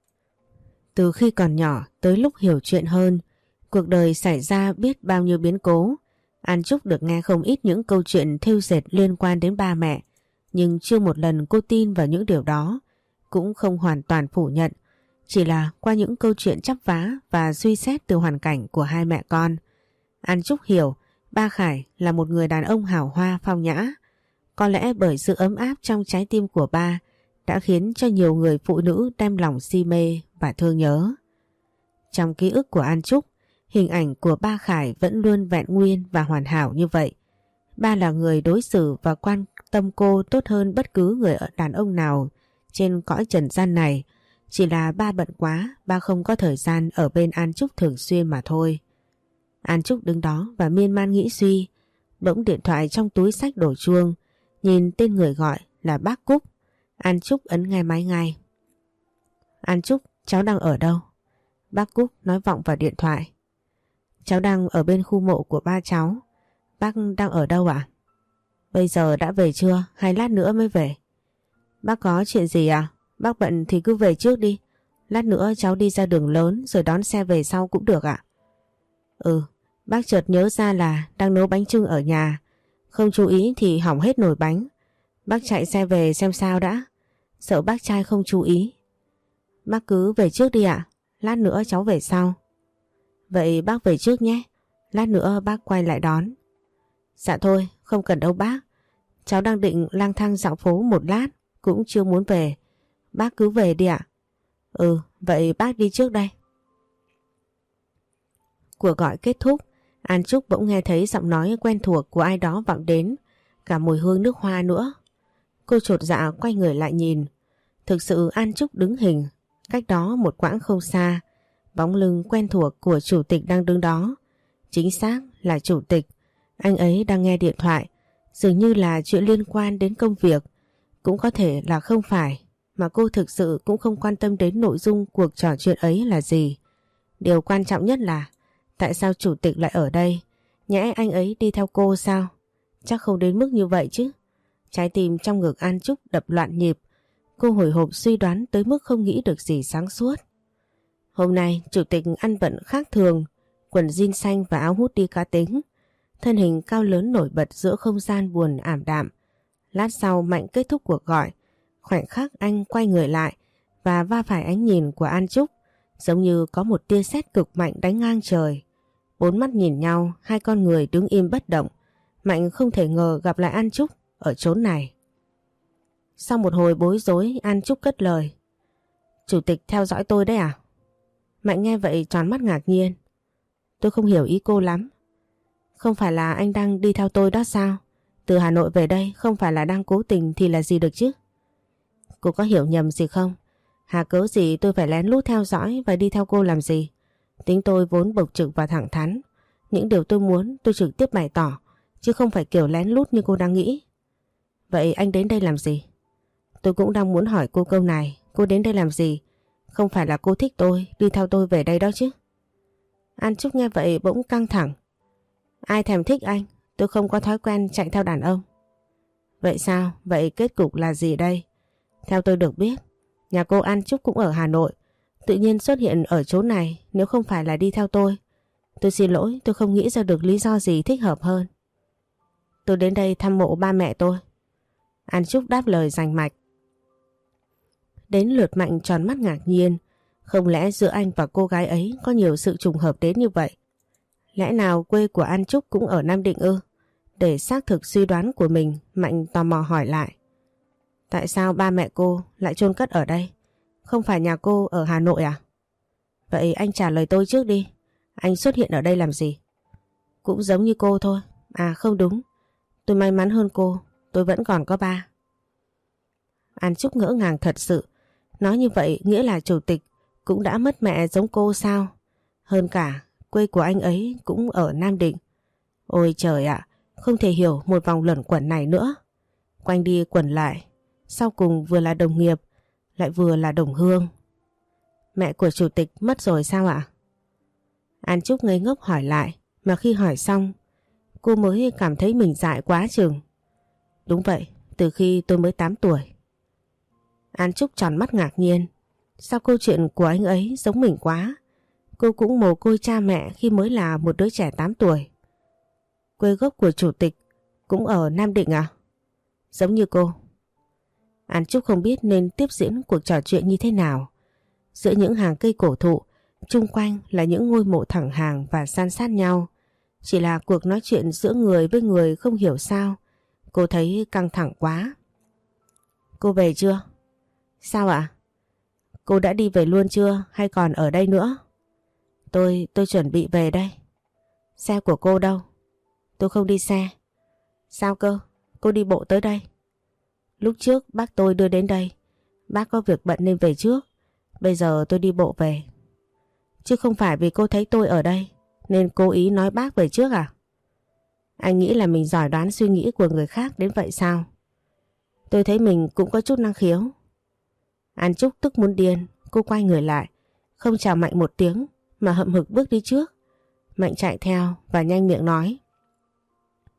Từ khi còn nhỏ tới lúc hiểu chuyện hơn, cuộc đời xảy ra biết bao nhiêu biến cố. An Trúc được nghe không ít những câu chuyện thêu dệt liên quan đến ba mẹ, nhưng chưa một lần cô tin vào những điều đó, cũng không hoàn toàn phủ nhận. Chỉ là qua những câu chuyện chắp vá và suy xét từ hoàn cảnh của hai mẹ con, An Trúc hiểu ba Khải là một người đàn ông hào hoa phong nhã. Có lẽ bởi sự ấm áp trong trái tim của ba đã khiến cho nhiều người phụ nữ đem lòng si mê và thương nhớ. Trong ký ức của An Trúc, hình ảnh của ba Khải vẫn luôn vẹn nguyên và hoàn hảo như vậy. Ba là người đối xử và quan tâm cô tốt hơn bất cứ người đàn ông nào trên cõi trần gian này. Chỉ là ba bận quá, ba không có thời gian ở bên An Trúc thường xuyên mà thôi. An Trúc đứng đó và miên man nghĩ suy. Bỗng điện thoại trong túi xách đổ chuông, nhìn tên người gọi là bác Cúc. An Trúc ấn nghe máy ngay. An Trúc, cháu đang ở đâu? Bác Cúc nói vọng vào điện thoại. Cháu đang ở bên khu mộ của ba cháu. Bác đang ở đâu ạ? Bây giờ đã về chưa hay lát nữa mới về? Bác có chuyện gì à? Bác bận thì cứ về trước đi. Lát nữa cháu đi ra đường lớn rồi đón xe về sau cũng được ạ. Ừ, bác chợt nhớ ra là đang nấu bánh chưng ở nhà. Không chú ý thì hỏng hết nồi bánh. Bác chạy xe về xem sao đã. Sợ bác trai không chú ý. Bác cứ về trước đi ạ. Lát nữa cháu về sau. Vậy bác về trước nhé. Lát nữa bác quay lại đón. Dạ thôi, không cần đâu bác. Cháu đang định lang thang dạo phố một lát, cũng chưa muốn về. Bác cứ về đi ạ. Ừ, vậy bác đi trước đây. Cuộc gọi kết thúc, An Trúc bỗng nghe thấy giọng nói quen thuộc của ai đó vọng đến, cả mùi hương nước hoa nữa. Cô chột dạ quay người lại nhìn. Thực sự An Trúc đứng hình, cách đó một quãng không xa, bóng lưng quen thuộc của chủ tịch đang đứng đó. Chính xác là chủ tịch. Anh ấy đang nghe điện thoại, dường như là chuyện liên quan đến công việc. Cũng có thể là không phải, mà cô thực sự cũng không quan tâm đến nội dung cuộc trò chuyện ấy là gì. Điều quan trọng nhất là tại sao chủ tịch lại ở đây? Nhẽ anh ấy đi theo cô sao? Chắc không đến mức như vậy chứ. Trái tim trong ngực An Trúc đập loạn nhịp. Cô hồi hộp suy đoán tới mức không nghĩ được gì sáng suốt. Hôm nay chủ tịch ăn bận khác thường, quần jean xanh và áo hút đi cá tính. Thân hình cao lớn nổi bật giữa không gian buồn ảm đạm. Lát sau Mạnh kết thúc cuộc gọi. Khoảnh khắc anh quay người lại và va phải ánh nhìn của An Trúc, giống như có một tia sét cực mạnh đánh ngang trời. Bốn mắt nhìn nhau, hai con người đứng im bất động. Mạnh không thể ngờ gặp lại An Trúc ở chốn này. Sau một hồi bối rối, An Trúc cất lời. Chủ tịch theo dõi tôi đấy à? Mạnh nghe vậy tròn mắt ngạc nhiên. Tôi không hiểu ý cô lắm. Không phải là anh đang đi theo tôi đó sao? Từ Hà Nội về đây không phải là đang cố tình thì là gì được chứ? Cô có hiểu nhầm gì không? Hà cớ gì tôi phải lén lút theo dõi và đi theo cô làm gì? Tính tôi vốn bộc trực và thẳng thắn. Những điều tôi muốn tôi trực tiếp bày tỏ, chứ không phải kiểu lén lút như cô đang nghĩ. Vậy anh đến đây làm gì? Tôi cũng đang muốn hỏi cô câu này. Cô đến đây làm gì? Không phải là cô thích tôi, đi theo tôi về đây đó chứ? An Trúc nghe vậy bỗng căng thẳng. Ai thèm thích anh? Tôi không có thói quen chạy theo đàn ông. Vậy sao? Vậy kết cục là gì đây? Theo tôi được biết, nhà cô An Trúc cũng ở Hà Nội. Tự nhiên xuất hiện ở chỗ này nếu không phải là đi theo tôi. Tôi xin lỗi, tôi không nghĩ ra được lý do gì thích hợp hơn. Tôi đến đây thăm mộ ba mẹ tôi. An Trúc đáp lời rành mạch. Đến lượt Mạnh tròn mắt ngạc nhiên. Không lẽ giữa anh và cô gái ấy có nhiều sự trùng hợp đến như vậy? Lẽ nào quê của An Trúc cũng ở Nam Định ư? Để xác thực suy đoán của mình, Mạnh tò mò hỏi lại. Tại sao ba mẹ cô lại chôn cất ở đây? Không phải nhà cô ở Hà Nội à? Vậy anh trả lời tôi trước đi. Anh xuất hiện ở đây làm gì? Cũng giống như cô thôi. À không đúng. Tôi may mắn hơn cô. Tôi vẫn còn có ba. An Trúc ngỡ ngàng thật sự. Nói như vậy nghĩa là chủ tịch cũng đã mất mẹ giống cô sao? Hơn cả quê của anh ấy cũng ở Nam Định. Ôi trời ạ, không thể hiểu một vòng luẩn quẩn này nữa. Quanh đi quẩn lại, sau cùng vừa là đồng nghiệp, lại vừa là đồng hương. Mẹ của chủ tịch mất rồi sao ạ? An Trúc ngây ngốc hỏi lại, mà khi hỏi xong, cô mới cảm thấy mình dại quá chừng. Đúng vậy, từ khi tôi mới 8 tuổi. An Trúc tròn mắt ngạc nhiên. Sao câu chuyện của anh ấy giống mình quá? Cô cũng mồ côi cha mẹ khi mới là một đứa trẻ 8 tuổi. Quê gốc của chủ tịch cũng ở Nam Định à? Giống như cô. An Trúc không biết nên tiếp diễn cuộc trò chuyện như thế nào. Giữa những hàng cây cổ thụ, chung quanh là những ngôi mộ thẳng hàng và san sát nhau. Chỉ là cuộc nói chuyện giữa người với người không hiểu sao. Cô thấy căng thẳng quá. Cô về chưa? Sao ạ? Cô đã đi về luôn chưa hay còn ở đây nữa? Tôi chuẩn bị về đây. Xe của cô đâu? Tôi không đi xe. Sao cơ? Cô đi bộ tới đây. Lúc trước bác tôi đưa đến đây. Bác có việc bận nên về trước. Bây giờ tôi đi bộ về. Chứ không phải vì cô thấy tôi ở đây nên cố ý nói bác về trước à? Anh nghĩ là mình giỏi đoán suy nghĩ của người khác đến vậy sao? Tôi thấy mình cũng có chút năng khiếu. An Trúc tức muốn điên. Cô quay người lại, không chào Mạnh một tiếng mà hậm hực bước đi trước. Mạnh chạy theo và nhanh miệng nói.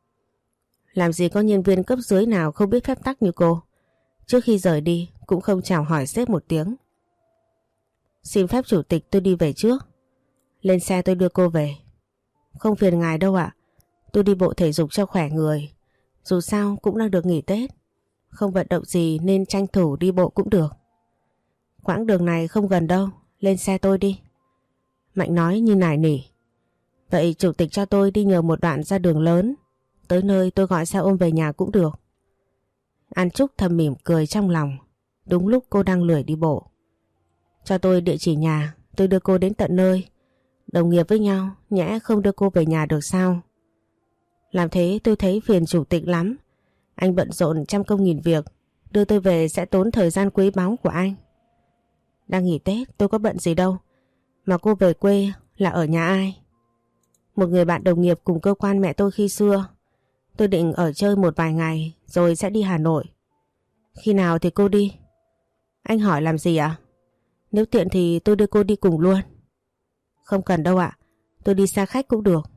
Làm gì có nhân viên cấp dưới nào không biết phép tắc như cô. Trước khi rời đi cũng không chào hỏi sếp một tiếng. Xin phép chủ tịch tôi đi về trước. Lên xe tôi đưa cô về. Không phiền ngài đâu ạ. Tôi đi bộ thể dục cho khỏe người. Dù sao cũng đang được nghỉ Tết. Không vận động gì nên tranh thủ đi bộ cũng được. Quãng đường này không gần đâu. Lên xe tôi đi. Mạnh nói như nài nỉ. Vậy chủ tịch cho tôi đi nhờ một đoạn ra đường lớn. Tới nơi tôi gọi xe ôm về nhà cũng được. An Trúc thầm mỉm cười trong lòng. Đúng lúc cô đang lười đi bộ. Cho tôi địa chỉ nhà. Tôi đưa cô đến tận nơi. Đồng nghiệp với nhau, nhẽ không đưa cô về nhà được sao? Làm thế tôi thấy phiền chủ tịch lắm. Anh bận rộn trăm công nghìn việc. Đưa tôi về sẽ tốn thời gian quý báu của anh. Đang nghỉ Tết tôi có bận gì đâu. Mà cô về quê là ở nhà ai? Một người bạn đồng nghiệp cùng cơ quan mẹ tôi khi xưa. Tôi định ở chơi một vài ngày rồi sẽ đi Hà Nội. Khi nào thì cô đi? Anh hỏi làm gì ạ? Nếu tiện thì tôi đưa cô đi cùng luôn. Không cần đâu ạ. Tôi đi xe khách cũng được.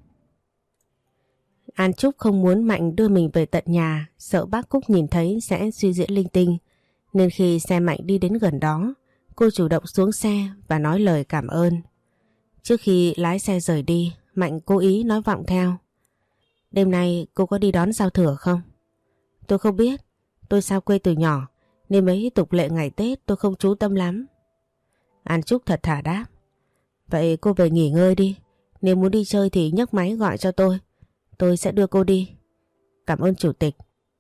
An Trúc không muốn Mạnh đưa mình về tận nhà, sợ bác Cúc nhìn thấy sẽ suy diễn linh tinh. Nên khi xe Mạnh đi đến gần đó, cô chủ động xuống xe và nói lời cảm ơn. Trước khi lái xe rời đi, Mạnh cố ý nói vọng theo. Đêm nay cô có đi đón giao thừa không? Tôi không biết. Tôi xa quê từ nhỏ nên mấy tục lệ ngày Tết tôi không chú tâm lắm. An Trúc thật thà đáp. Vậy cô về nghỉ ngơi đi. Nếu muốn đi chơi thì nhấc máy gọi cho tôi. Tôi sẽ đưa cô đi. Cảm ơn chủ tịch.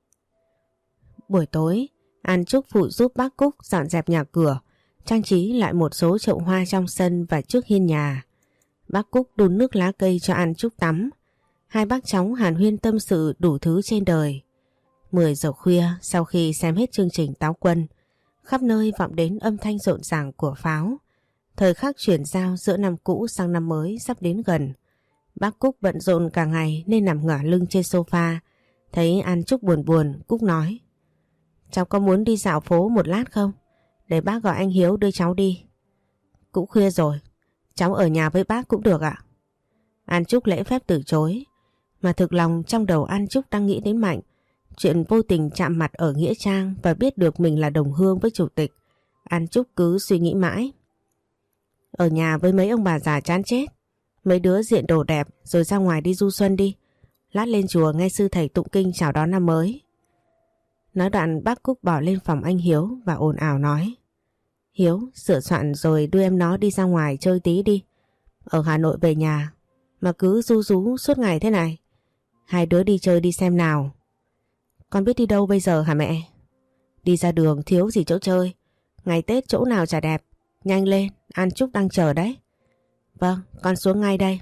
Buổi tối, An Trúc phụ giúp bác Cúc dọn dẹp nhà cửa, trang trí lại một số chậu hoa trong sân và trước hiên nhà. Bác Cúc đun nước lá cây cho An Trúc tắm. Hai bác cháu hàn huyên tâm sự đủ thứ trên đời. 10 giờ khuya sau khi xem hết chương trình Táo Quân, khắp nơi vọng đến âm thanh rộn ràng của pháo. Thời khắc chuyển giao giữa năm cũ sang năm mới sắp đến gần. Bác Cúc bận rộn cả ngày nên nằm ngả lưng trên sofa. Thấy An Trúc buồn buồn, Cúc nói. Cháu có muốn đi dạo phố một lát không? Để bác gọi anh Hiếu đưa cháu đi. Cũng khuya rồi, cháu ở nhà với bác cũng được ạ. An Trúc lễ phép từ chối. Mà thực lòng trong đầu An Trúc đang nghĩ đến Mạnh. Chuyện vô tình chạm mặt ở Nghĩa Trang và biết được mình là đồng hương với chủ tịch. An Trúc cứ suy nghĩ mãi. Ở nhà với mấy ông bà già chán chết. Mấy đứa diện đồ đẹp rồi ra ngoài đi du xuân đi. Lát lên chùa nghe sư thầy tụng kinh chào đón năm mới. Nói đoạn bác Cúc bỏ lên phòng anh Hiếu và ồn ào nói. Hiếu, sửa soạn rồi đưa em nó đi ra ngoài chơi tí đi. Ở Hà Nội về nhà mà cứ ru rú suốt ngày thế này. Hai đứa đi chơi đi xem nào. Con biết đi đâu bây giờ hả mẹ? Đi ra đường thiếu gì chỗ chơi. Ngày Tết chỗ nào chả đẹp. Nhanh lên, An Trúc đang chờ đấy. Vâng, con xuống ngay đây.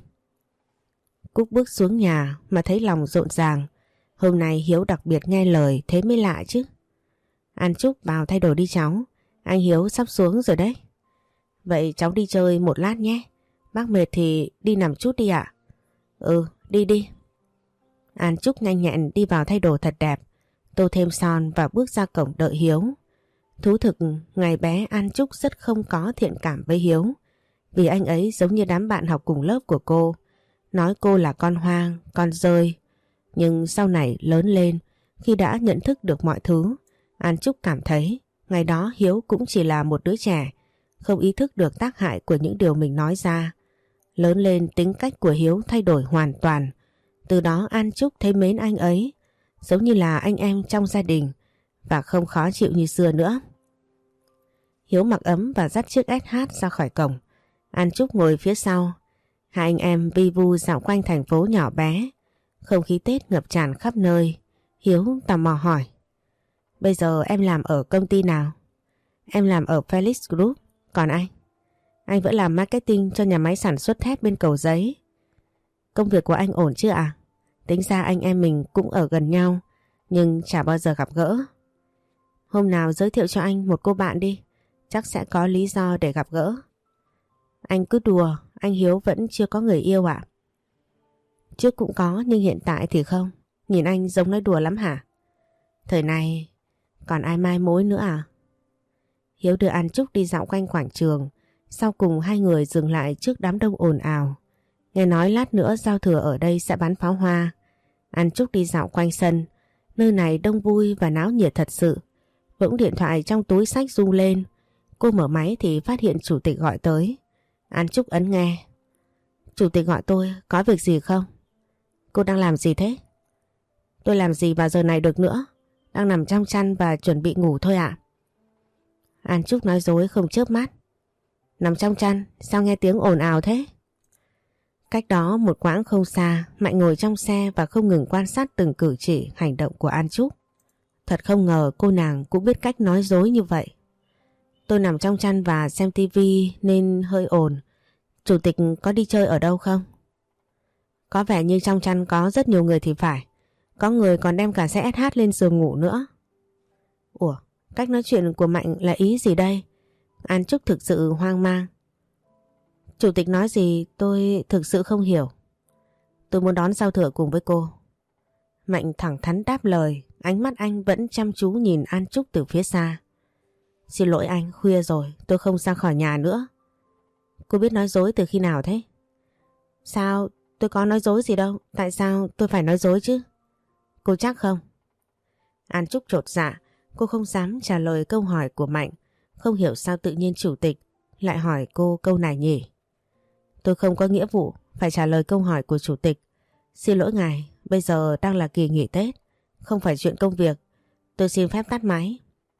Cúc bước xuống nhà mà thấy lòng rộn ràng. Hôm nay Hiếu đặc biệt nghe lời, thế mới lạ chứ. An Trúc vào thay đồ đi cháu. Anh Hiếu sắp xuống rồi đấy. Vậy cháu đi chơi một lát nhé. Bác mệt thì đi nằm chút đi ạ. Ừ, đi đi. An Trúc nhanh nhẹn đi vào thay đồ thật đẹp, tô thêm son và bước ra cổng đợi Hiếu. Thú thực, ngày bé An Trúc rất không có thiện cảm với Hiếu. Vì anh ấy giống như đám bạn học cùng lớp của cô. Nói cô là con hoang, con dơi. Nhưng sau này lớn lên, khi đã nhận thức được mọi thứ, An Trúc cảm thấy ngày đó Hiếu cũng chỉ là một đứa trẻ, không ý thức được tác hại của những điều mình nói ra. Lớn lên tính cách của Hiếu thay đổi hoàn toàn. Từ đó An Trúc thấy mến anh ấy, giống như là anh em trong gia đình và không khó chịu như xưa nữa. Hiếu mặc ấm và dắt chiếc SH ra khỏi cổng. An Trúc ngồi phía sau. Hai anh em vi vu dạo quanh thành phố nhỏ bé. Không khí Tết ngập tràn khắp nơi. Hiếu tò mò hỏi. Bây giờ em làm ở công ty nào? Em làm ở Felix Group. Còn anh? Anh vẫn làm marketing cho nhà máy sản xuất thép bên Cầu Giấy. Công việc của anh ổn chứ ạ? Tính ra anh em mình cũng ở gần nhau, nhưng chả bao giờ gặp gỡ. Hôm nào giới thiệu cho anh một cô bạn đi, chắc sẽ có lý do để gặp gỡ. Anh cứ đùa, anh Hiếu vẫn chưa có người yêu ạ? Trước cũng có nhưng hiện tại thì không. Nhìn anh giống nói đùa lắm hả? Thời này còn ai mai mối nữa à? Hiếu đưa An Trúc đi dạo quanh quảng trường. Sau cùng hai người dừng lại trước đám đông ồn ào. Nghe nói lát nữa giao thừa ở đây sẽ bắn pháo hoa. An Trúc đi dạo quanh sân, Nơi này đông vui và náo nhiệt thật sự. Bỗng điện thoại trong túi xách rung lên. Cô mở máy thì phát hiện chủ tịch gọi tới. An Trúc ấn nghe. Chủ tịch gọi tôi, có việc gì không? Cô đang làm gì thế? Tôi làm gì vào giờ này được nữa? Đang nằm trong chăn và chuẩn bị ngủ thôi ạ. An Trúc nói dối không chớp mắt. Nằm trong chăn, sao nghe tiếng ồn ào thế? Cách đó một quãng không xa, Mạnh ngồi trong xe và không ngừng quan sát từng cử chỉ, hành động của An Trúc. Thật không ngờ cô nàng cũng biết cách nói dối như vậy. Tôi nằm trong chăn và xem tivi nên hơi ồn. Chủ tịch có đi chơi ở đâu không? Có vẻ như trong chăn có rất nhiều người thì phải. Có người còn đem cả xe SH lên giường ngủ nữa. Ủa, cách nói chuyện của Mạnh là ý gì đây? An Trúc thực sự hoang mang. Chủ tịch nói gì tôi thực sự không hiểu. Tôi muốn đón giao thừa cùng với cô. Mạnh thẳng thắn đáp lời, ánh mắt anh vẫn chăm chú nhìn An Trúc từ phía xa. Xin lỗi anh, khuya rồi, tôi không ra khỏi nhà nữa. Cô biết nói dối từ khi nào thế? Sao, tôi có nói dối gì đâu, tại sao tôi phải nói dối chứ? Cô chắc không? An Trúc chột dạ, cô không dám trả lời câu hỏi của Mạnh. Không hiểu sao tự nhiên chủ tịch lại hỏi cô câu này nhỉ? Tôi không có nghĩa vụ phải trả lời câu hỏi của chủ tịch. Xin lỗi ngài, bây giờ đang là kỳ nghỉ Tết, không phải chuyện công việc. Tôi xin phép tắt máy.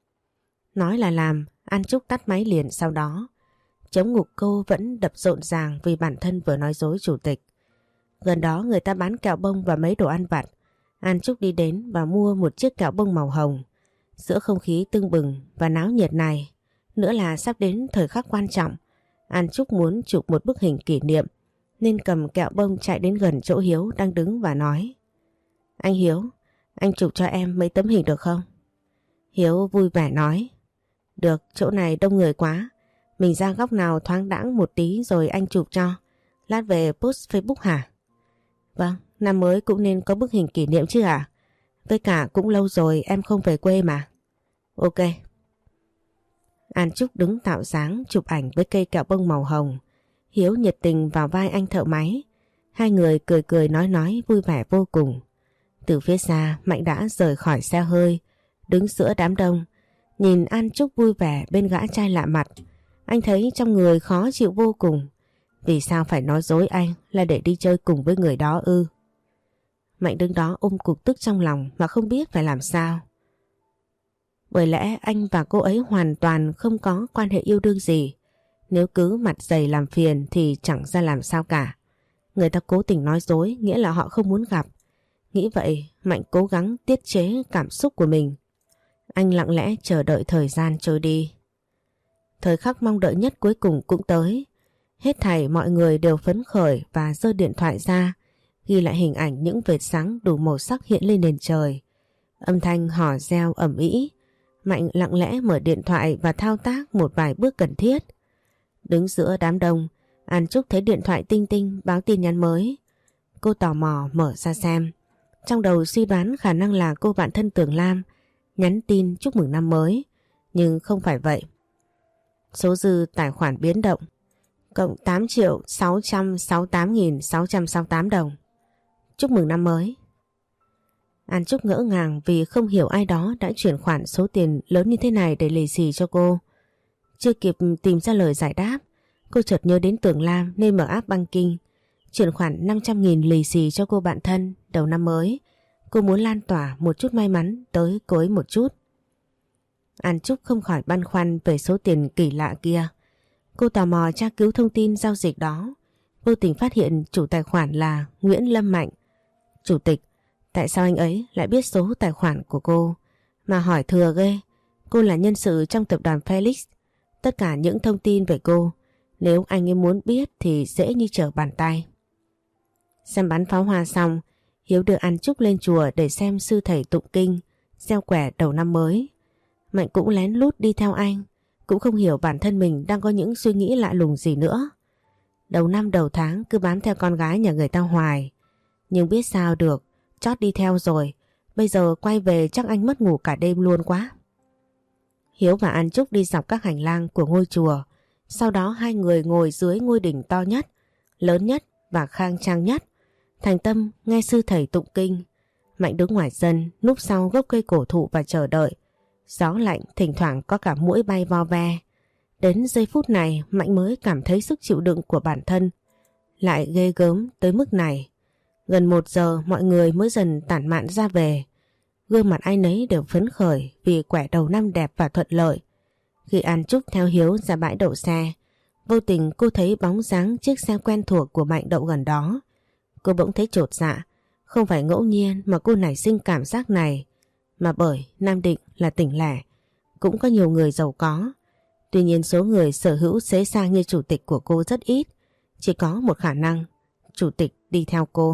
Nói là làm, An Trúc tắt máy liền sau đó. Trống ngực cô vẫn đập rộn ràng vì bản thân vừa nói dối chủ tịch. Gần đó người ta bán kẹo bông và mấy đồ ăn vặt. An Trúc đi đến và mua một chiếc kẹo bông màu hồng. Giữa không khí tưng bừng và náo nhiệt này, nữa là sắp đến thời khắc quan trọng, An Trúc muốn chụp một bức hình kỷ niệm nên cầm kẹo bông chạy đến gần chỗ Hiếu đang đứng và nói: Anh Hiếu, anh chụp cho em mấy tấm hình được không? Hiếu vui vẻ nói: Được, chỗ này đông người quá, mình ra góc nào thoáng đãng một tí rồi anh chụp cho, lát về post Facebook hả? Vâng, năm mới cũng nên có bức hình kỷ niệm chứ ạ? Với cả cũng lâu rồi em không về quê mà. Ok. An Trúc đứng tạo dáng chụp ảnh với cây kẹo bông màu hồng. Hiếu nhiệt tình vào vai anh thợ máy. Hai người cười cười nói vui vẻ vô cùng. Từ phía xa Mạnh đã rời khỏi xe hơi, đứng giữa đám đông. Nhìn An Trúc vui vẻ bên gã trai lạ mặt, anh thấy trong người khó chịu vô cùng. Vì sao phải nói dối anh là để đi chơi cùng với người đó ư? Mạnh đứng đó ôm cục tức trong lòng mà không biết phải làm sao. Bởi lẽ anh và cô ấy hoàn toàn không có quan hệ yêu đương gì. Nếu cứ mặt dày làm phiền thì chẳng ra làm sao cả. Người ta cố tình nói dối nghĩa là họ không muốn gặp. Nghĩ vậy Mạnh cố gắng tiết chế cảm xúc của mình. Anh lặng lẽ chờ đợi thời gian trôi đi. Thời khắc mong đợi nhất cuối cùng cũng tới. Hết thảy mọi người đều phấn khởi và giơ điện thoại ra, ghi lại hình ảnh những vệt sáng đủ màu sắc hiện lên nền trời. Âm thanh hò reo ầm ĩ. Mạnh lặng lẽ mở điện thoại và thao tác một vài bước cần thiết. Đứng giữa đám đông, An Trúc thấy điện thoại tinh tinh báo tin nhắn mới. Cô tò mò mở ra xem. Trong đầu suy đoán khả năng là cô bạn thân Tường Lam nhắn tin chúc mừng năm mới. Nhưng không phải vậy. Số dư tài khoản biến động. Cộng 8.668.668 đồng. Chúc mừng năm mới. An Trúc ngỡ ngàng vì không hiểu ai đó đã chuyển khoản số tiền lớn như thế này để lì xì cho cô. Chưa kịp tìm ra lời giải đáp, cô chợt nhớ đến Tường Lam nên mở app banking, chuyển khoản 500.000 lì xì cho cô bạn thân đầu năm mới. Cô muốn lan tỏa một chút may mắn tới cô ấy một chút. An Trúc không khỏi băn khoăn về số tiền kỳ lạ kia. Cô tò mò tra cứu thông tin giao dịch đó, vô tình phát hiện chủ tài khoản là Nguyễn Lâm Mạnh. Chủ tịch, tại sao anh ấy lại biết số tài khoản của cô? Mà hỏi thừa ghê, cô là nhân sự trong tập đoàn Felix. Tất cả những thông tin về cô, nếu anh ấy muốn biết thì dễ như trở bàn tay. Xem bắn pháo hoa xong, Hiếu đưa An Trúc lên chùa để xem sư thầy tụng kinh, gieo quẻ đầu năm mới. Mạnh cũng lén lút đi theo anh, cũng không hiểu bản thân mình đang có những suy nghĩ lạ lùng gì nữa. Đầu năm đầu tháng cứ bám theo con gái nhà người ta hoài. Nhưng biết sao được, chót đi theo rồi, bây giờ quay về chắc anh mất ngủ cả đêm luôn quá. Hiếu và An Trúc đi dọc các hành lang của ngôi chùa. Sau đó hai người ngồi dưới ngôi đỉnh to nhất, lớn nhất và khang trang nhất, thành tâm nghe sư thầy tụng kinh. Mạnh đứng ngoài sân, núp sau gốc cây cổ thụ và chờ đợi. Gió lạnh, thỉnh thoảng có cả muỗi bay vo ve. Đến giây phút này Mạnh mới cảm thấy sức chịu đựng của bản thân lại ghê gớm tới mức này. Gần 1 giờ mọi người mới dần tản mạn ra về. Gương mặt ai nấy đều phấn khởi vì quẻ đầu năm đẹp và thuận lợi. Khi An Trúc theo Hiếu ra bãi đậu xe, vô tình cô thấy bóng dáng chiếc xe quen thuộc của Mạnh đậu gần đó. Cô bỗng thấy chột dạ. Không phải ngẫu nhiên mà cô nảy sinh cảm giác này, mà bởi Nam Định là tỉnh lẻ, cũng có nhiều người giàu có. Tuy nhiên số người sở hữu xế sang như chủ tịch của cô rất ít. Chỉ có một khả năng, chủ tịch đi theo cô.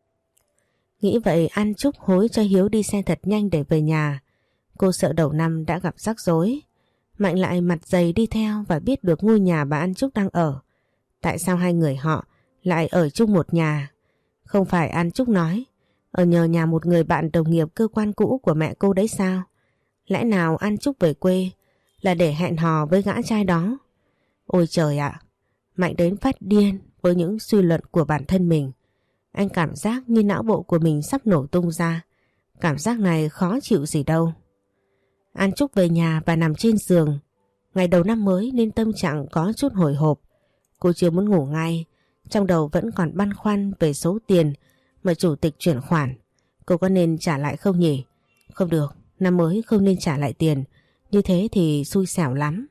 Nghĩ vậy An Trúc hối cho Hiếu đi xe thật nhanh để về nhà. Cô sợ đầu năm đã gặp rắc rối. Mạnh lại mặt dày đi theo và biết được ngôi nhà bà An Trúc đang ở. Tại sao hai người họ lại ở chung một nhà? Không phải An Trúc nói, ở nhờ nhà một người bạn đồng nghiệp cơ quan cũ của mẹ cô đấy sao? Lẽ nào An Trúc về quê là để hẹn hò với gã trai đó? Ôi trời ạ! Mạnh đến phát điên với những suy luận của bản thân mình. Anh cảm giác như não bộ của mình sắp nổ tung ra. Cảm giác này khó chịu gì đâu. An Trúc về nhà và nằm trên giường. Ngày đầu năm mới nên tâm trạng có chút hồi hộp. Cô chưa muốn ngủ ngay. Trong đầu vẫn còn băn khoăn về số tiền mà chủ tịch chuyển khoản. Cô có nên trả lại không nhỉ? Không được, năm mới không nên trả lại tiền. Như thế thì xui xẻo lắm.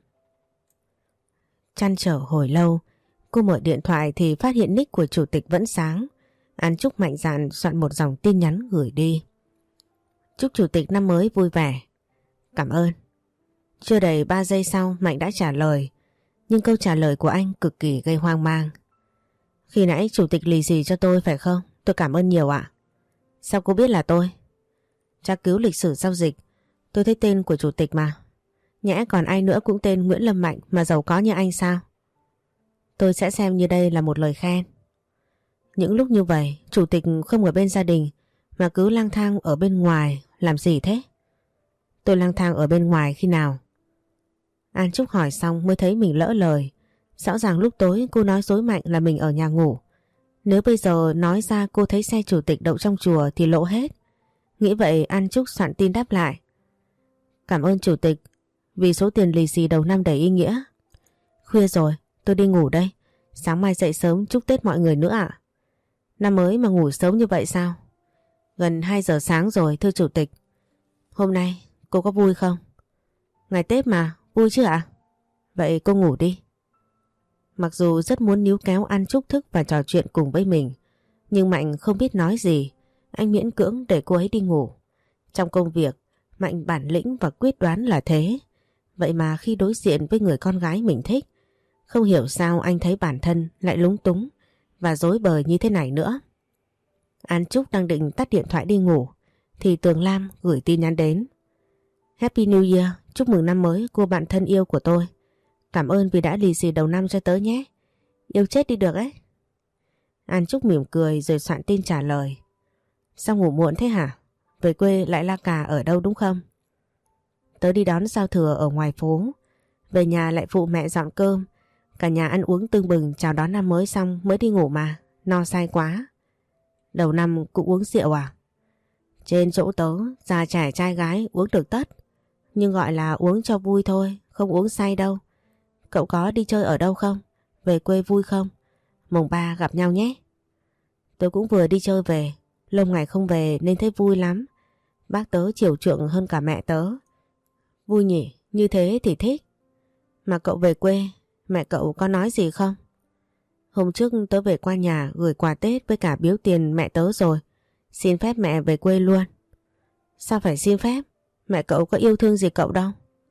Trăn trở hồi lâu, cô mở điện thoại thì phát hiện nick của chủ tịch vẫn sáng. An Trúc mạnh dạn soạn một dòng tin nhắn gửi đi. Chúc chủ tịch năm mới vui vẻ. Cảm ơn. Chưa đầy 3 giây sau Mạnh đã trả lời. Nhưng câu trả lời của anh cực kỳ gây hoang mang. Khi nãy chủ tịch lì xì cho tôi phải không? Tôi cảm ơn nhiều ạ. Sao cô biết là tôi? Tra cứu lịch sử giao dịch, tôi thấy tên của chủ tịch mà. Nhẽ còn ai nữa cũng tên Nguyễn Lâm Mạnh mà giàu có như anh sao? Tôi sẽ xem như đây là một lời khen. Những lúc như vậy, chủ tịch không ở bên gia đình mà cứ lang thang ở bên ngoài làm gì thế? Tôi lang thang ở bên ngoài khi nào? An Trúc hỏi xong mới thấy mình lỡ lời. Rõ ràng lúc tối cô nói dối Mạnh là mình ở nhà ngủ. Nếu bây giờ nói ra cô thấy xe chủ tịch đậu trong chùa thì lỗ hết. Nghĩ vậy An Trúc soạn tin đáp lại. Cảm ơn chủ tịch vì số tiền lì xì đầu năm đầy ý nghĩa. Khuya rồi, tôi đi ngủ đây. Sáng mai dậy sớm chúc Tết mọi người nữa ạ. Năm mới mà ngủ sớm như vậy sao? Gần 2 giờ sáng rồi thưa chủ tịch. Hôm nay cô có vui không? Ngày Tết mà, vui chứ ạ? Vậy cô ngủ đi. Mặc dù rất muốn níu kéo An Trúc thức và trò chuyện cùng với mình, nhưng Mạnh không biết nói gì. Anh miễn cưỡng để cô ấy đi ngủ. Trong công việc, Mạnh bản lĩnh và quyết đoán là thế. Vậy mà khi đối diện với người con gái mình thích, không hiểu sao anh thấy bản thân lại lúng túng và rối bời như thế này nữa. An Trúc đang định tắt điện thoại đi ngủ thì Tường Lam gửi tin nhắn đến. Happy New Year, chúc mừng năm mới cô bạn thân yêu của tôi. Cảm ơn vì đã lì xì đầu năm cho tớ nhé. Yêu chết đi được ấy. An Trúc mỉm cười rồi soạn tin trả lời. Sao ngủ muộn thế hả? Về quê lại la cà ở đâu đúng không? Tớ đi đón giao thừa ở ngoài phố. Về nhà lại phụ mẹ dọn cơm. Cả nhà ăn uống tưng bừng chào đón năm mới xong mới đi ngủ mà. No say quá. Đầu năm cũng uống rượu à? Trên chỗ tớ, già trẻ trai gái uống được tất. Nhưng gọi là uống cho vui thôi, không uống say đâu. Cậu có đi chơi ở đâu không? Về quê vui không? Mùng 3 gặp nhau nhé. Tớ cũng vừa đi chơi về. Lâu ngày không về nên thấy vui lắm. Bác tớ chiều chuộng hơn cả mẹ tớ. Vui nhỉ, như thế thì thích. Mà cậu về quê, mẹ cậu có nói gì không? Hôm trước tớ về qua nhà gửi quà Tết với cả biếu tiền mẹ tớ rồi. Xin phép mẹ về quê luôn. Sao phải xin phép? Mẹ cậu có yêu thương gì cậu đâu.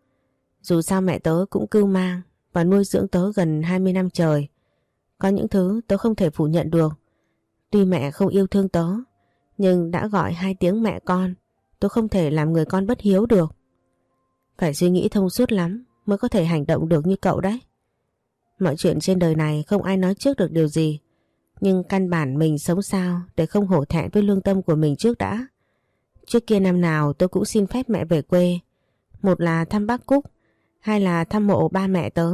Dù sao mẹ tớ cũng cưu mang và nuôi dưỡng tớ gần 20 năm trời. Có những thứ tớ không thể phủ nhận được. Tuy mẹ không yêu thương tớ, nhưng đã gọi 2 tiếng mẹ con, tớ không thể làm người con bất hiếu được. Phải suy nghĩ thông suốt lắm mới có thể hành động được như cậu đấy. Mọi chuyện trên đời này không ai nói trước được điều gì. Nhưng căn bản mình sống sao để không hổ thẹn với lương tâm của mình trước đã. Trước kia năm nào tôi cũng xin phép mẹ về quê. Một là thăm bác Cúc, hai là thăm mộ ba mẹ tớ.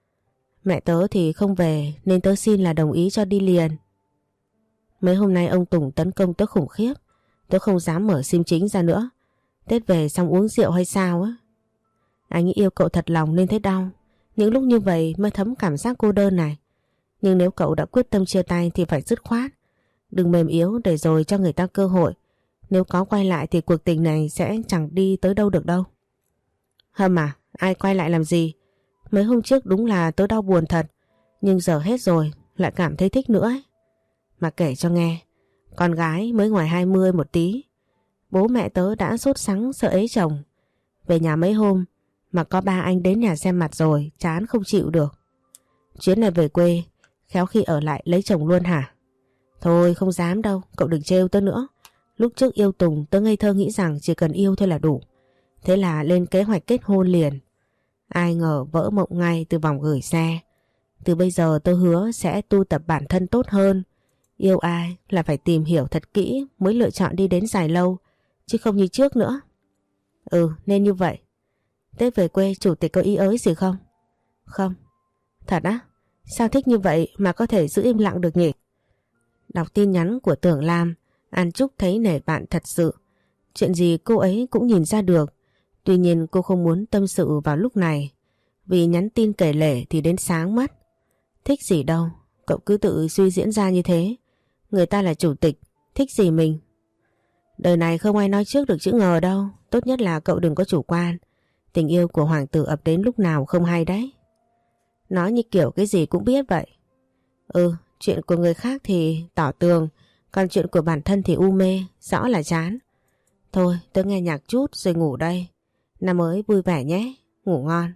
Mẹ tớ thì không về nên tớ xin là đồng ý cho đi liền. Mấy hôm nay ông Tùng tấn công tớ khủng khiếp. Tôi không dám mở sim chính ra nữa. Tết về xong uống rượu hay sao á. Anh yêu cậu thật lòng nên thấy đau. Những lúc như vậy mới thấm cảm giác cô đơn này. Nhưng nếu cậu đã quyết tâm chia tay thì phải dứt khoát. Đừng mềm yếu để rồi cho người ta cơ hội. Nếu có quay lại thì cuộc tình này sẽ chẳng đi tới đâu được đâu. Hâm à, ai quay lại làm gì? Mấy hôm trước đúng là tớ đau buồn thật. Nhưng giờ hết rồi, lại cảm thấy thích nữa ấy. Mà kể cho nghe, con gái mới ngoài 20 một tí. Bố mẹ tớ đã sốt sắng sợ ế chồng. Về nhà mấy hôm mà có ba anh đến nhà xem mặt rồi, chán không chịu được. Chuyến này về quê, khéo khi ở lại lấy chồng luôn hả? Thôi không dám đâu, cậu đừng trêu tớ nữa. Lúc trước yêu Tùng tớ ngây thơ nghĩ rằng chỉ cần yêu thôi là đủ. Thế là lên kế hoạch kết hôn liền. Ai ngờ vỡ mộng ngay từ vòng gửi xe. Từ bây giờ tớ hứa sẽ tu tập bản thân tốt hơn. Yêu ai là phải tìm hiểu thật kỹ mới lựa chọn đi đến dài lâu, chứ không như trước nữa. Ừ, nên như vậy. Tết về quê chủ tịch có ý ới gì không? Không. Thật á? Sao thích như vậy mà có thể giữ im lặng được nhỉ? Đọc tin nhắn của Tưởng Lam, An Trúc thấy nể bạn thật sự. Chuyện gì cô ấy cũng nhìn ra được. Tuy nhiên cô không muốn tâm sự vào lúc này. Vì nhắn tin kể lể thì đến sáng mất. Thích gì đâu, cậu cứ tự suy diễn ra như thế. Người ta là chủ tịch, thích gì mình? Đời này không ai nói trước được chữ ngờ đâu. Tốt nhất là cậu đừng có chủ quan. Tình yêu của hoàng tử ập đến lúc nào không hay đấy. Nói như kiểu cái gì cũng biết vậy. Ừ, chuyện của người khác thì tỏ tường, còn chuyện của bản thân thì u mê, rõ là chán. Thôi, tớ nghe nhạc chút rồi ngủ đây. Năm mới vui vẻ nhé, ngủ ngon.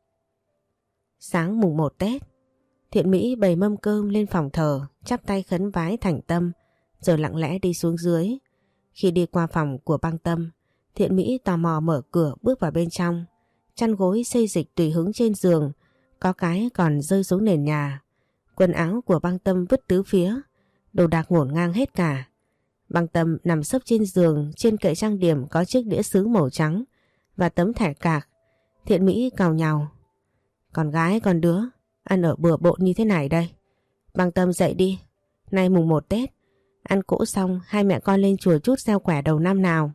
Sáng mùng 1 Tết, Thiện Mỹ bày mâm cơm lên phòng thờ, chắp tay khấn vái thành tâm, rồi lặng lẽ đi xuống dưới. Khi đi qua phòng của Băng Tâm, Thiện Mỹ tò mò mở cửa bước vào bên trong. Chăn gối xê dịch tùy hứng trên giường, có cái còn rơi xuống nền nhà. Quần áo của Băng Tâm vứt tứ phía, đồ đạc ngổn ngang hết cả. Băng Tâm nằm sấp trên giường, trên kệ trang điểm có chiếc đĩa sứ màu trắng và tấm thẻ cạc. Thiện Mỹ càu nhàu. Con gái con đứa, ăn ở bừa bộn như thế này đây. Băng Tâm dậy đi, nay mùng 1 Tết, ăn cỗ xong hai mẹ con lên chùa chút gieo quẻ đầu năm nào.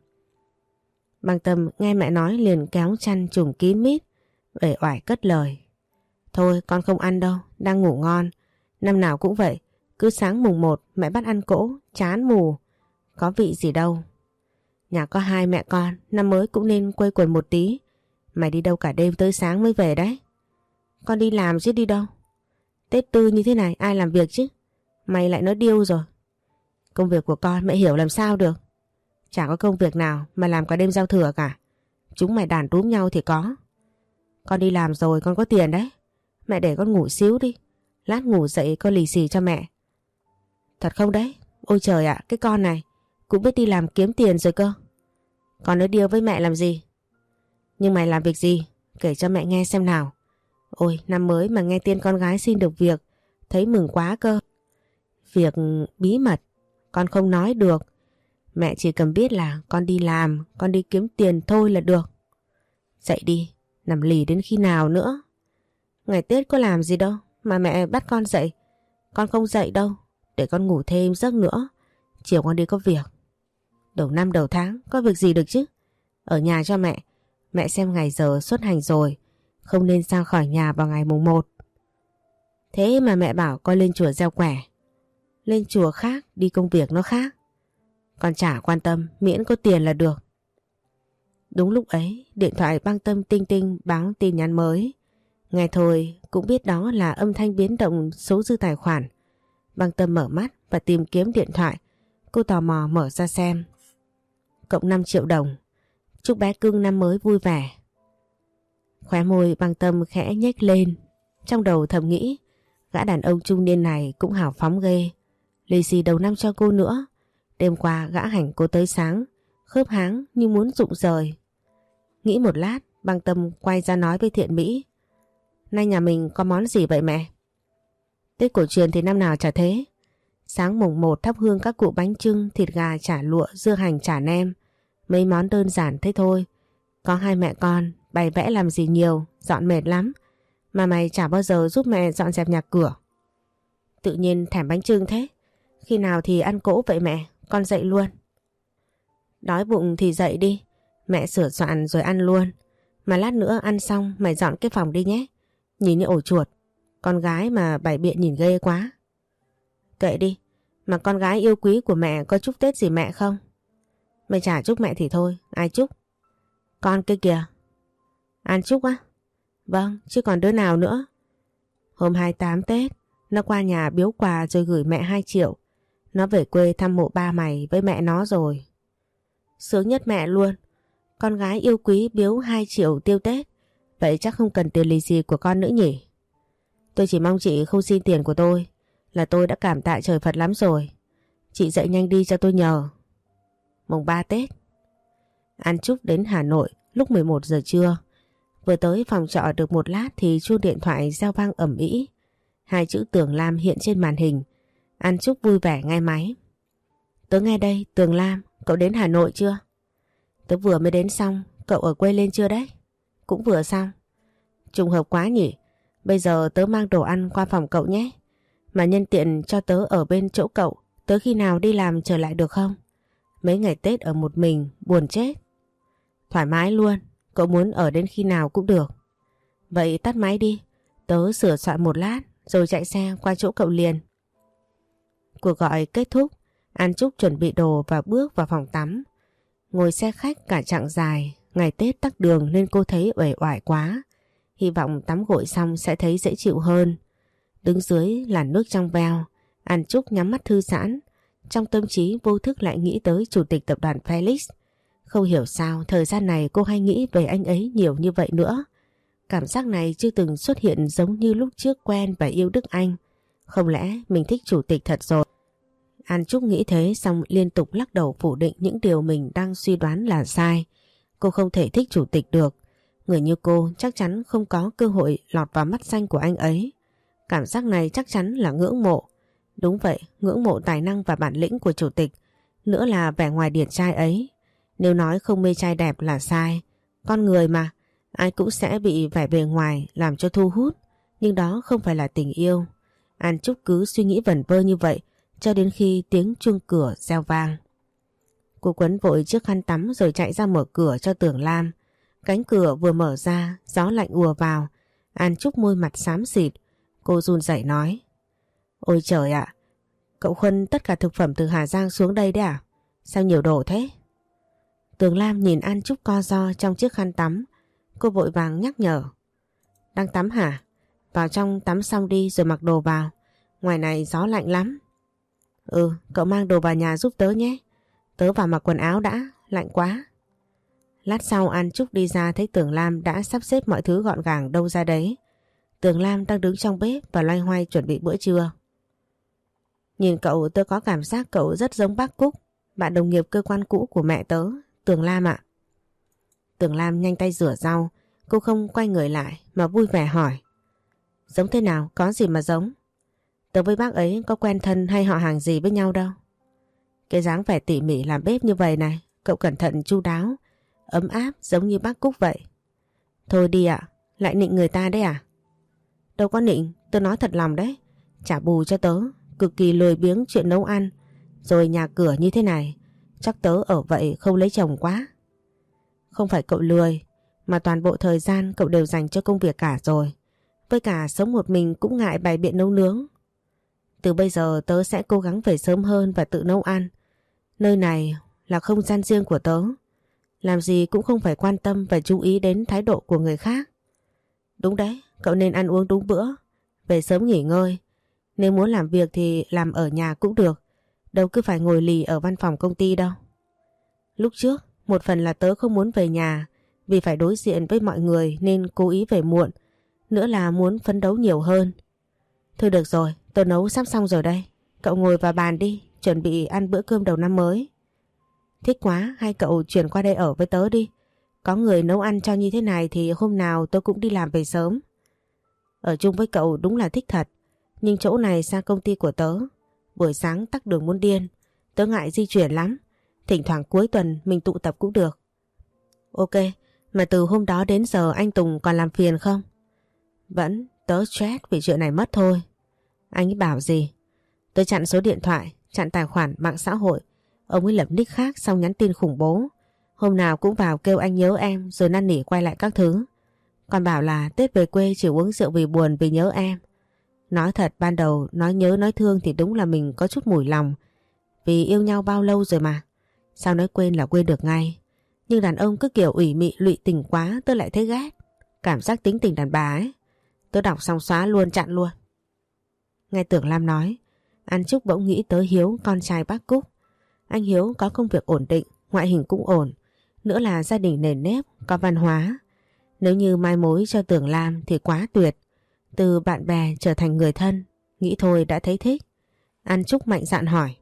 Băng Tâm nghe mẹ nói liền kéo chăn trùm kín mít, uể oải cất lời. Thôi con không ăn đâu, đang ngủ ngon. Năm nào cũng vậy, cứ sáng mùng 1 mẹ bắt ăn cỗ, chán mù. Có vị gì đâu. Nhà có hai mẹ con, năm mới cũng nên quây quần một tí. Mày đi đâu cả đêm tới sáng mới về đấy? Con đi làm chứ đi đâu. Tết tư như thế này ai làm việc chứ? Mày lại nói điêu rồi. Công việc của con mẹ hiểu làm sao được. Chả có công việc nào mà làm cả đêm giao thừa cả. Chúng mày đàn túm nhau thì có. Con đi làm rồi con có tiền đấy. Mẹ để con ngủ xíu đi. Lát ngủ dậy con lì xì cho mẹ. Thật không đấy? Ôi trời ạ, cái con này cũng biết đi làm kiếm tiền rồi cơ. Con nói điêu với mẹ làm gì? Nhưng mày làm việc gì? Kể cho mẹ nghe xem nào. Ôi, năm mới mà nghe tin con gái xin được việc, thấy mừng quá cơ. Việc bí mật, con không nói được. Mẹ chỉ cần biết là con đi làm, con đi kiếm tiền thôi là được. Dậy đi, nằm lì đến khi nào nữa? Ngày Tết có làm gì đâu mà mẹ bắt con dậy. Con không dậy đâu, để con ngủ thêm giấc nữa. Chiều con đi có việc. Đầu năm đầu tháng có việc gì được chứ? Ở nhà cho mẹ. Mẹ xem ngày giờ xuất hành rồi, không nên ra khỏi nhà vào ngày mùng 1. Thế mà mẹ bảo con lên chùa gieo quẻ. Lên chùa khác, đi công việc nó khác. Con chả quan tâm, miễn có tiền là được. Đúng lúc ấy, điện thoại Băng Tâm tinh tinh báo tin nhắn mới. Nghe thôi cũng biết đó là âm thanh biến động số dư tài khoản. Băng Tâm mở mắt và tìm kiếm điện thoại. Cô tò mò mở ra xem. Cộng 5 triệu đồng. Chúc bé cưng năm mới vui vẻ. Khóe môi Băng Tâm khẽ nhếch lên. Trong đầu thầm nghĩ, gã đàn ông trung niên này cũng hào phóng ghê. Lì xì đầu năm cho cô nữa. Đêm qua gã hành cô tới sáng, khớp háng như muốn rụng rời. Nghĩ một lát, Băng Tâm quay ra nói với Thiện Mỹ. Nay nhà mình có món gì vậy mẹ? Tết cổ truyền thì năm nào chả thế. Sáng mùng 1 thắp hương các cụ bánh chưng, thịt gà, chả lụa, dưa hành, chả nem. Mấy món đơn giản thế thôi. Có hai mẹ con, bày vẽ làm gì nhiều, dọn mệt lắm. Mà mày chả bao giờ giúp mẹ dọn dẹp nhà cửa. Tự nhiên thèm bánh chưng thế. Khi nào thì ăn cỗ vậy mẹ? Con dậy luôn. Đói bụng thì dậy đi. Mẹ sửa soạn rồi ăn luôn. Mà lát nữa ăn xong mày dọn cái phòng đi nhé. Nhìn như ổ chuột. Con gái mà bày biện nhìn ghê quá. Kệ đi. Mà con gái yêu quý của mẹ có chúc Tết gì mẹ không? Mày chả chúc mẹ thì thôi. Ai chúc? Con kia kìa. An chúc á? Vâng, chứ còn đứa nào nữa. Hôm 28 Tết, nó qua nhà biếu quà rồi gửi mẹ 2 triệu. Nó về quê thăm mộ ba mày với mẹ nó rồi. Sướng nhất mẹ luôn. Con gái yêu quý biếu 2 triệu tiêu Tết. Vậy chắc không cần tiền lì xì của con nữa nhỉ? Tôi chỉ mong chị không xin tiền của tôi là tôi đã cảm tạ trời Phật lắm rồi. Chị dậy nhanh đi cho tôi nhờ. Mùng 3 Tết. An Trúc đến Hà Nội lúc 11 giờ trưa. Vừa tới phòng trọ được một lát thì chuông điện thoại reo vang ầm ĩ. 2 chữ Tường Lam hiện trên màn hình. An Trúc vui vẻ nghe máy. Tớ nghe đây, Tường Lam, cậu đến Hà Nội chưa? Tớ vừa mới đến xong, cậu ở quê lên chưa đấy? Cũng vừa xong. Trùng hợp quá nhỉ. Bây giờ tớ mang đồ ăn qua phòng cậu nhé. Mà nhân tiện cho tớ ở bên chỗ cậu. Tớ khi nào đi làm trở lại được không? Mấy ngày Tết ở một mình, buồn chết. Thoải mái luôn. Cậu muốn ở đến khi nào cũng được. Vậy tắt máy đi. Tớ sửa soạn một lát rồi chạy xe qua chỗ cậu liền. Cuộc gọi kết thúc. An Trúc chuẩn bị đồ và bước vào phòng tắm. Ngồi xe khách cả chặng dài. Ngày Tết tắc đường nên cô thấy uể oải quá. Hy vọng tắm gội xong sẽ thấy dễ chịu hơn. Đứng dưới làn nước trong veo, An Trúc nhắm mắt thư giãn. Trong tâm trí vô thức lại nghĩ tới chủ tịch tập đoàn Felix. Không hiểu sao thời gian này cô hay nghĩ về anh ấy nhiều như vậy nữa. Cảm giác này chưa từng xuất hiện giống như lúc trước quen và yêu Đức Anh. Không lẽ mình thích chủ tịch thật rồi? An Trúc nghĩ thế xong liên tục lắc đầu phủ định những điều mình đang suy đoán là sai. Cô không thể thích chủ tịch được. Người như cô chắc chắn không có cơ hội lọt vào mắt xanh của anh ấy. Cảm giác này chắc chắn là ngưỡng mộ. Đúng vậy, ngưỡng mộ tài năng và bản lĩnh của chủ tịch. Nữa là vẻ ngoài điển trai ấy. Nếu nói không mê trai đẹp là sai. Con người mà, ai cũng sẽ bị vẻ bề ngoài làm cho thu hút. Nhưng đó không phải là tình yêu. An Trúc cứ suy nghĩ vẩn vơ như vậy cho đến khi tiếng chuông cửa reo vang. Cô quấn vội chiếc khăn tắm rồi chạy ra mở cửa cho Tường Lam. Cánh cửa vừa mở ra, gió lạnh ùa vào. An Trúc môi mặt xám xịt. Cô run rẩy nói. Ôi trời ạ, cậu khuân tất cả thực phẩm từ Hà Giang xuống đây đấy à? Sao nhiều đồ thế? Tường Lam nhìn An Trúc co ro trong chiếc khăn tắm. Cô vội vàng nhắc nhở. Đang tắm hả? Vào trong tắm xong đi rồi mặc đồ vào. Ngoài này gió lạnh lắm. Ừ, cậu mang đồ vào nhà giúp tớ nhé. Tớ vào mặc quần áo đã, lạnh quá. Lát sau An Trúc đi ra thấy Tường Lam đã sắp xếp mọi thứ gọn gàng đâu ra đấy. Tường Lam đang đứng trong bếp và loay hoay chuẩn bị bữa trưa. Nhìn cậu tớ có cảm giác cậu rất giống bác Cúc, bạn đồng nghiệp cơ quan cũ của mẹ tớ, Tường Lam ạ. Tường Lam nhanh tay rửa rau, cô không quay người lại mà vui vẻ hỏi. Giống thế nào, có gì mà giống? Tớ với bác ấy có quen thân hay họ hàng gì với nhau đâu. Cái dáng vẻ tỉ mỉ làm bếp như vậy này, cậu cẩn thận chu đáo, ấm áp giống như bác Cúc vậy. Thôi đi ạ, lại nịnh người ta đấy à? Đâu có nịnh, tớ nói thật lòng đấy. Trả bù cho tớ, cực kỳ lười biếng chuyện nấu ăn. Rồi nhà cửa như thế này, chắc tớ ở vậy không lấy chồng quá. Không phải cậu lười, mà toàn bộ thời gian cậu đều dành cho công việc cả rồi. Với cả sống một mình cũng ngại bày biện nấu nướng. Từ bây giờ tớ sẽ cố gắng về sớm hơn và tự nấu ăn. Nơi này là không gian riêng của tớ. Làm gì cũng không phải quan tâm và chú ý đến thái độ của người khác. Đúng đấy, cậu nên ăn uống đúng bữa. Về sớm nghỉ ngơi. Nếu muốn làm việc thì làm ở nhà cũng được. Đâu cứ phải ngồi lì ở văn phòng công ty đâu. Lúc trước, một phần là tớ không muốn về nhà vì phải đối diện với mọi người nên cố ý về muộn. Nữa là muốn phấn đấu nhiều hơn. Thôi được rồi, tớ nấu sắp xong rồi đây. Cậu ngồi vào bàn đi, chuẩn bị ăn bữa cơm đầu năm mới. Thích quá, hai cậu chuyển qua đây ở với tớ đi. Có người nấu ăn cho như thế này thì hôm nào tớ cũng đi làm về sớm. Ở chung với cậu đúng là thích thật. Nhưng chỗ này xa công ty của tớ. Buổi sáng tắc đường muốn điên. Tớ ngại di chuyển lắm. Thỉnh thoảng cuối tuần mình tụ tập cũng được. Ok, mà từ hôm đó đến giờ anh Tùng còn làm phiền không? Vẫn, tớ stress vì chuyện này mất thôi. Anh ấy bảo gì? Tớ chặn số điện thoại, chặn tài khoản mạng xã hội. Ông ấy lập nick khác xong nhắn tin khủng bố. Hôm nào cũng vào kêu anh nhớ em rồi năn nỉ quay lại các thứ. Còn bảo là Tết về quê chỉ uống rượu vì buồn vì nhớ em. Nói thật ban đầu nói nhớ nói thương thì đúng là mình có chút mủi lòng. Vì yêu nhau bao lâu rồi mà. Sao nói quên là quên được ngay. Nhưng đàn ông cứ kiểu ủy mị lụy tình quá tôi lại thấy ghét. Cảm giác tính tình đàn bà ấy. Tôi đọc xong xóa luôn chặn luôn. Nghe Tưởng Lam nói, An Trúc bỗng nghĩ tới Hiếu con trai bác Cúc. Anh Hiếu có công việc ổn định, ngoại hình cũng ổn. Nữa là gia đình nền nếp, có văn hóa. Nếu như mai mối cho Tưởng Lam thì quá tuyệt. Từ bạn bè trở thành người thân, nghĩ thôi đã thấy thích. An Trúc mạnh dạn hỏi.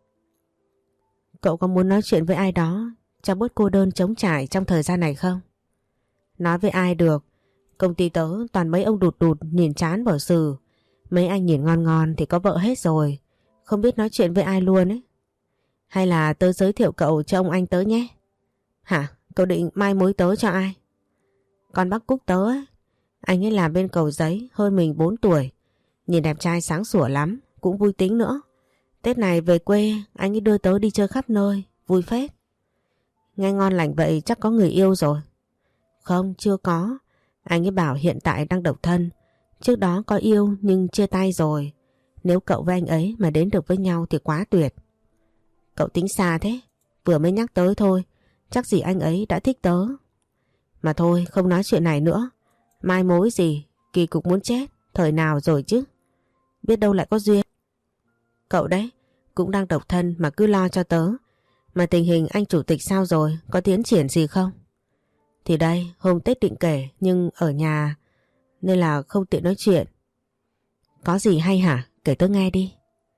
Cậu có muốn nói chuyện với ai đó cho bớt cô đơn trống trải trong thời gian này không? Nói với ai được. Công ty tớ toàn mấy ông đụt đụt nhìn chán bỏ sừ. Mấy anh nhìn ngon ngon thì có vợ hết rồi. Không biết nói chuyện với ai luôn ấy. Hay là tớ giới thiệu cậu cho ông anh tớ nhé. Hả? Cậu định mai mối tớ cho ai? Con bác Cúc tớ ấy. Anh ấy làm bên Cầu Giấy, hơn mình 4 tuổi. Nhìn đẹp trai sáng sủa lắm, cũng vui tính nữa. Tết này về quê anh ấy đưa tớ đi chơi khắp nơi, vui phết. Nghe ngon lành vậy chắc có người yêu rồi. Không, chưa có. Anh ấy bảo hiện tại đang độc thân. Trước đó có yêu nhưng chia tay rồi. Nếu cậu với anh ấy mà đến được với nhau thì quá tuyệt. Cậu tính xa thế. Vừa mới nhắc tới thôi. Chắc gì anh ấy đã thích tớ. Mà thôi không nói chuyện này nữa. Mai mối gì, kỳ cục muốn chết. Thời nào rồi chứ. Biết đâu lại có duyên. Cậu đấy, cũng đang độc thân mà cứ lo cho tớ. Mà tình hình anh chủ tịch sao rồi, có tiến triển gì không? Thì đây, hôm Tết định kể nhưng ở nhà nên là không tiện nói chuyện. Có gì hay hả? Kể tớ nghe đi.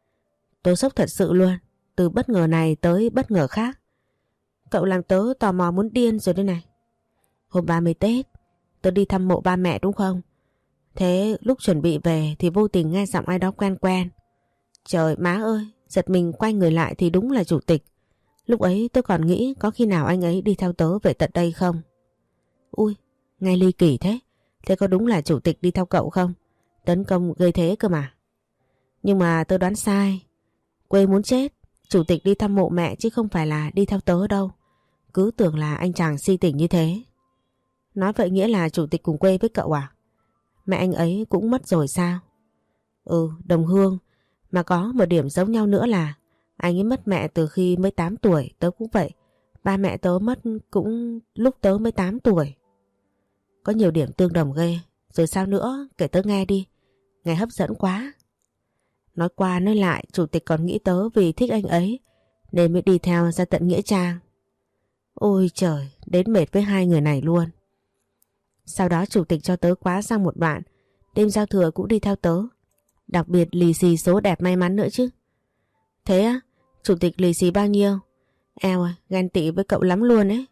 Tớ sốc thật sự luôn, từ bất ngờ này tới bất ngờ khác. Cậu làm tớ tò mò muốn điên rồi đây này. Hôm 30 Tết, tớ đi thăm mộ ba mẹ đúng không? Thế lúc chuẩn bị về thì vô tình nghe giọng ai đó quen quen. Trời má ơi, giật mình quay người lại thì đúng là chủ tịch. Lúc ấy tôi còn nghĩ có khi nào anh ấy đi theo tớ về tận đây không? Ui, nghe ly kỳ thế. Thế có đúng là chủ tịch đi theo cậu không? Tấn công gây thế cơ mà. Nhưng mà tôi đoán sai. Quê muốn chết. Chủ tịch đi thăm mộ mẹ chứ không phải là đi theo tớ đâu. Cứ tưởng là anh chàng si tình như thế. Nói vậy nghĩa là chủ tịch cùng quê với cậu à? Mẹ anh ấy cũng mất rồi sao? Ừ, đồng hương. Mà có một điểm giống nhau nữa là anh ấy mất mẹ từ khi mới 8 tuổi, tớ cũng vậy. Ba mẹ tớ mất cũng lúc tớ mới 8 tuổi. Có nhiều điểm tương đồng ghê. Rồi sao nữa, kể tớ nghe đi. Nghe hấp dẫn quá. Nói qua nói lại, chủ tịch còn nghĩ tớ vì thích anh ấy nên mới đi theo ra tận Nghĩa Trang. Ôi trời, đến mệt với hai người này luôn. Sau đó chủ tịch cho tớ quá sang một đoạn. Đêm giao thừa cũng đi theo tớ. Đặc biệt lì xì số đẹp may mắn nữa chứ. Thế á, chủ tịch lì xì bao nhiêu? Eo ơi, ghen tị với cậu lắm luôn ấy.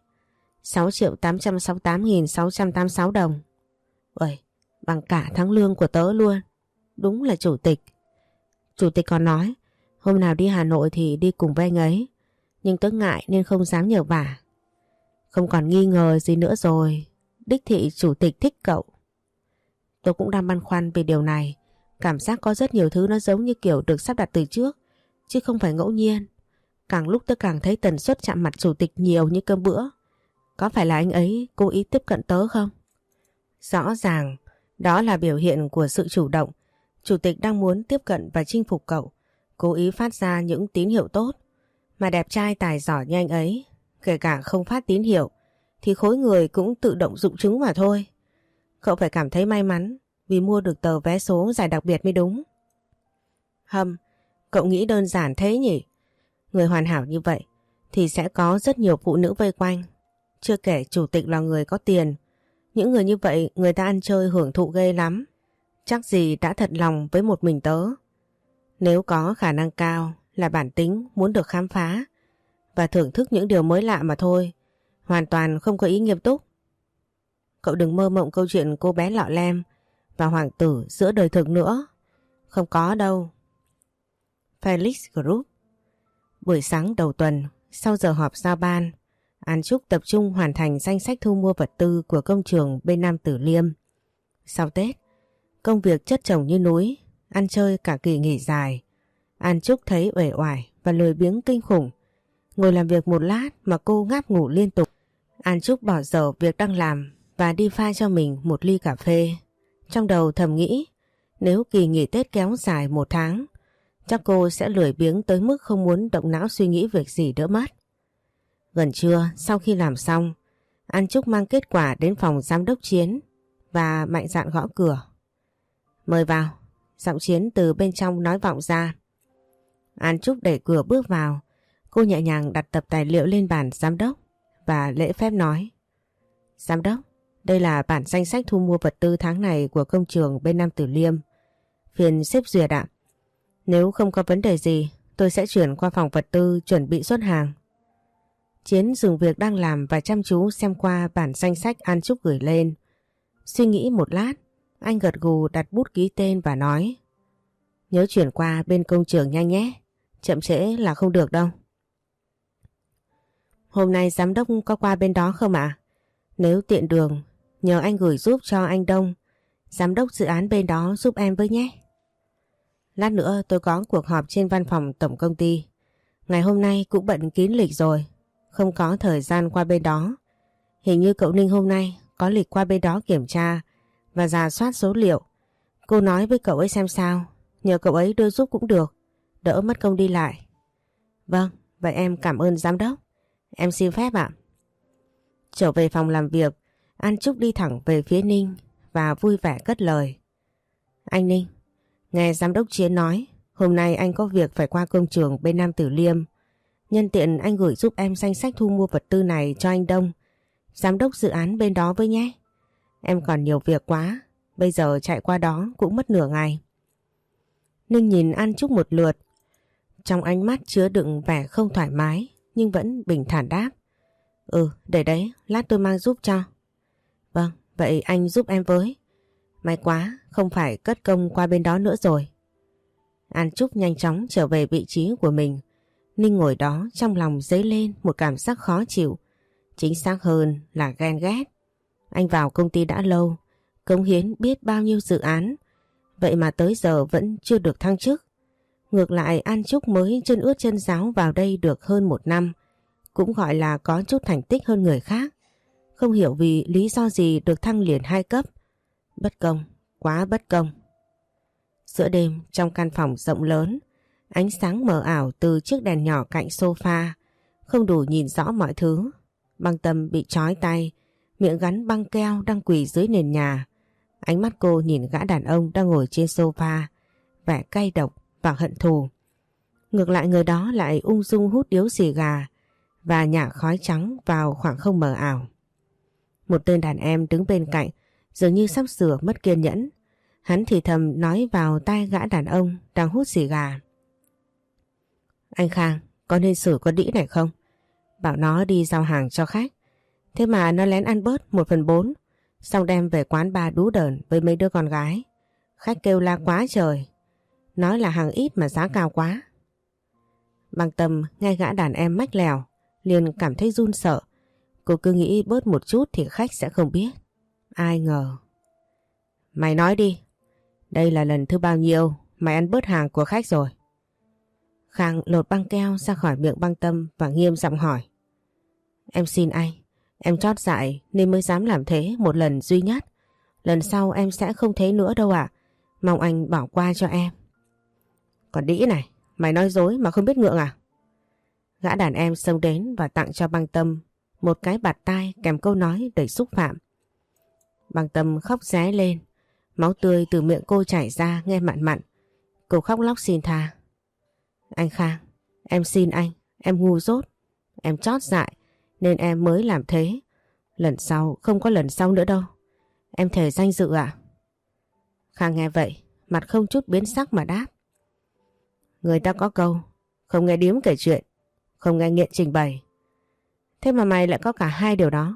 6.868.686 đồng. Uầy, bằng cả tháng lương của tớ luôn. Đúng là chủ tịch. Chủ tịch còn nói, hôm nào đi Hà Nội thì đi cùng với anh ấy. Nhưng tớ ngại nên không dám nhờ vả. Không còn nghi ngờ gì nữa rồi. Đích thị chủ tịch thích cậu. Tôi cũng đang băn khoăn về điều này. Cảm giác có rất nhiều thứ nó giống như kiểu được sắp đặt từ trước, chứ không phải ngẫu nhiên. Càng lúc tôi càng thấy tần suất chạm mặt chủ tịch nhiều như cơm bữa. Có phải là anh ấy cố ý tiếp cận tớ không? Rõ ràng, đó là biểu hiện của sự chủ động. Chủ tịch đang muốn tiếp cận và chinh phục cậu, cố ý phát ra những tín hiệu tốt. Mà đẹp trai tài giỏi như anh ấy, kể cả không phát tín hiệu, thì khối người cũng tự động dụng chứng mà thôi. Cậu phải cảm thấy may mắn vì mua được tờ vé số giải đặc biệt mới đúng. Hâm, cậu nghĩ đơn giản thế nhỉ? Người hoàn hảo như vậy thì sẽ có rất nhiều phụ nữ vây quanh. Chưa kể chủ tịch là người có tiền. Những người như vậy người ta ăn chơi hưởng thụ ghê lắm. Chắc gì đã thật lòng với một mình tớ. Nếu có khả năng cao là bản tính muốn được khám phá và thưởng thức những điều mới lạ mà thôi. Hoàn toàn không có ý nghiêm túc. Cậu đừng mơ mộng câu chuyện cô bé lọ lem và hoàng tử giữa đời thực nữa. Không có đâu. Felix Group. Buổi sáng đầu tuần, sau giờ họp giao ban, An Trúc tập trung hoàn thành danh sách thu mua vật tư của công trường bên Nam Tử Liêm. Sau Tết, công việc chất chồng như núi, ăn chơi cả kỳ nghỉ dài. An Trúc thấy uể oải và lười biếng kinh khủng. Ngồi làm việc một lát mà cô ngáp ngủ liên tục. An Trúc bỏ dở việc đang làm và đi pha cho mình một ly cà phê. Trong đầu thầm nghĩ nếu kỳ nghỉ Tết kéo dài 1 tháng, chắc cô sẽ lười biếng tới mức không muốn động não suy nghĩ việc gì nữa mất. Gần trưa, sau khi làm xong, An Trúc mang kết quả đến phòng giám đốc Chiến và mạnh dạn gõ cửa. Mời vào, giọng Chiến từ bên trong nói vọng ra. An Trúc đẩy cửa bước vào, cô nhẹ nhàng đặt tập tài liệu lên bàn giám đốc và lễ phép nói. Giám đốc, đây là bản danh sách thu mua vật tư tháng này của công trường bên Nam Từ Liêm. Phiền xếp duyệt ạ. Nếu không có vấn đề gì, tôi sẽ chuyển qua phòng vật tư chuẩn bị xuất hàng. Chiến dừng việc đang làm và chăm chú xem qua bản danh sách An Trúc gửi lên. Suy nghĩ một lát, anh gật gù đặt bút ký tên và nói. Nhớ chuyển qua bên công trường nhanh nhé, chậm trễ là không được đâu. Hôm nay giám đốc có qua bên đó không ạ? Nếu tiện đường, nhờ anh gửi giúp cho anh Đông, giám đốc dự án bên đó giúp em với nhé. Lát nữa tôi có cuộc họp trên văn phòng tổng công ty. Ngày hôm nay cũng bận kín lịch rồi, không có thời gian qua bên đó. Hình như cậu Ninh hôm nay có lịch qua bên đó kiểm tra và rà soát số liệu. Cô nói với cậu ấy xem sao, nhờ cậu ấy đưa giúp cũng được, đỡ mất công đi lại. Vâng, vậy em cảm ơn giám đốc. Em xin phép ạ. Trở về phòng làm việc, An Trúc đi thẳng về phía Ninh và vui vẻ cất lời. Anh Ninh, nghe giám đốc Chiến nói, hôm nay anh có việc phải qua công trường bên Nam Từ Liêm. Nhân tiện anh gửi giúp em danh sách thu mua vật tư này cho anh Đông, giám đốc dự án bên đó với nhé. Em còn nhiều việc quá, bây giờ chạy qua đó cũng mất nửa ngày. Ninh nhìn An Trúc một lượt, trong ánh mắt chứa đựng vẻ không thoải mái nhưng vẫn bình thản đáp. Để đấy, lát tôi mang giúp cho. Vâng, vậy anh giúp em với. May quá, không phải cất công qua bên đó nữa rồi. An Trúc nhanh chóng trở về vị trí của mình. Ninh ngồi đó trong lòng dấy lên một cảm giác khó chịu. Chính xác hơn là ghen ghét. Anh vào công ty đã lâu, cống hiến biết bao nhiêu dự án, vậy mà tới giờ vẫn chưa được thăng chức. Ngược lại An Trúc mới chân ướt chân ráo vào đây được hơn 1 năm, cũng gọi là có chút thành tích hơn người khác. Không hiểu vì lý do gì được thăng liền 2 cấp. Bất công, quá bất công. Giữa đêm trong căn phòng rộng lớn, ánh sáng mờ ảo từ chiếc đèn nhỏ cạnh sofa không đủ nhìn rõ mọi thứ. Băng Tâm bị trói tay, miệng gắn băng keo đang quỳ dưới nền nhà. Ánh mắt cô nhìn gã đàn ông đang ngồi trên sofa, vẻ cay độc và hận thù. Ngược lại người đó lại ung dung hút điếu xì gà và nhả khói trắng vào khoảng không mờ ảo. Một tên đàn em đứng bên cạnh dường như sắp sửa mất kiên nhẫn. Hắn thì thầm nói vào tai gã đàn ông đang hút xì gà. Anh Khang, có nên xử con đĩ này không? Bảo nó đi giao hàng cho khách, thế mà nó lén ăn bớt 1/4, xong đem về quán bar đú đờn với mấy đứa con gái. Khách kêu la quá trời, nói là hàng ít mà giá cao quá. Băng Tâm nghe gã đàn em mách lèo liền cảm thấy run sợ. Cô cứ nghĩ bớt một chút thì khách sẽ không biết. Ai ngờ. Mày nói đi, đây là lần thứ bao nhiêu mày ăn bớt hàng của khách rồi? Khang lột băng keo ra khỏi miệng Băng Tâm và nghiêm giọng hỏi. Em xin anh, em trót dại nên mới dám làm thế một lần duy nhất. Lần sau em sẽ không thế nữa đâu ạ. Mong anh bỏ qua cho em. Còn đĩ này, mày nói dối mà không biết ngượng à? Gã đàn em xông đến và tặng cho Băng Tâm một cái bạt tai kèm câu nói đầy xúc phạm. Băng Tâm khóc ré lên, máu tươi từ miệng cô chảy ra nghe mặn mặn. Cô khóc lóc xin tha. Anh Khang, em xin anh, em ngu dốt, em trót dại nên em mới làm thế. Lần sau không có lần sau nữa đâu. Em thề danh dự ạ. Khang nghe vậy, mặt không chút biến sắc mà đáp. Người ta có câu, không nghe điếm kể chuyện, không nghe nghiện trình bày. Thế mà mày lại có cả hai điều đó.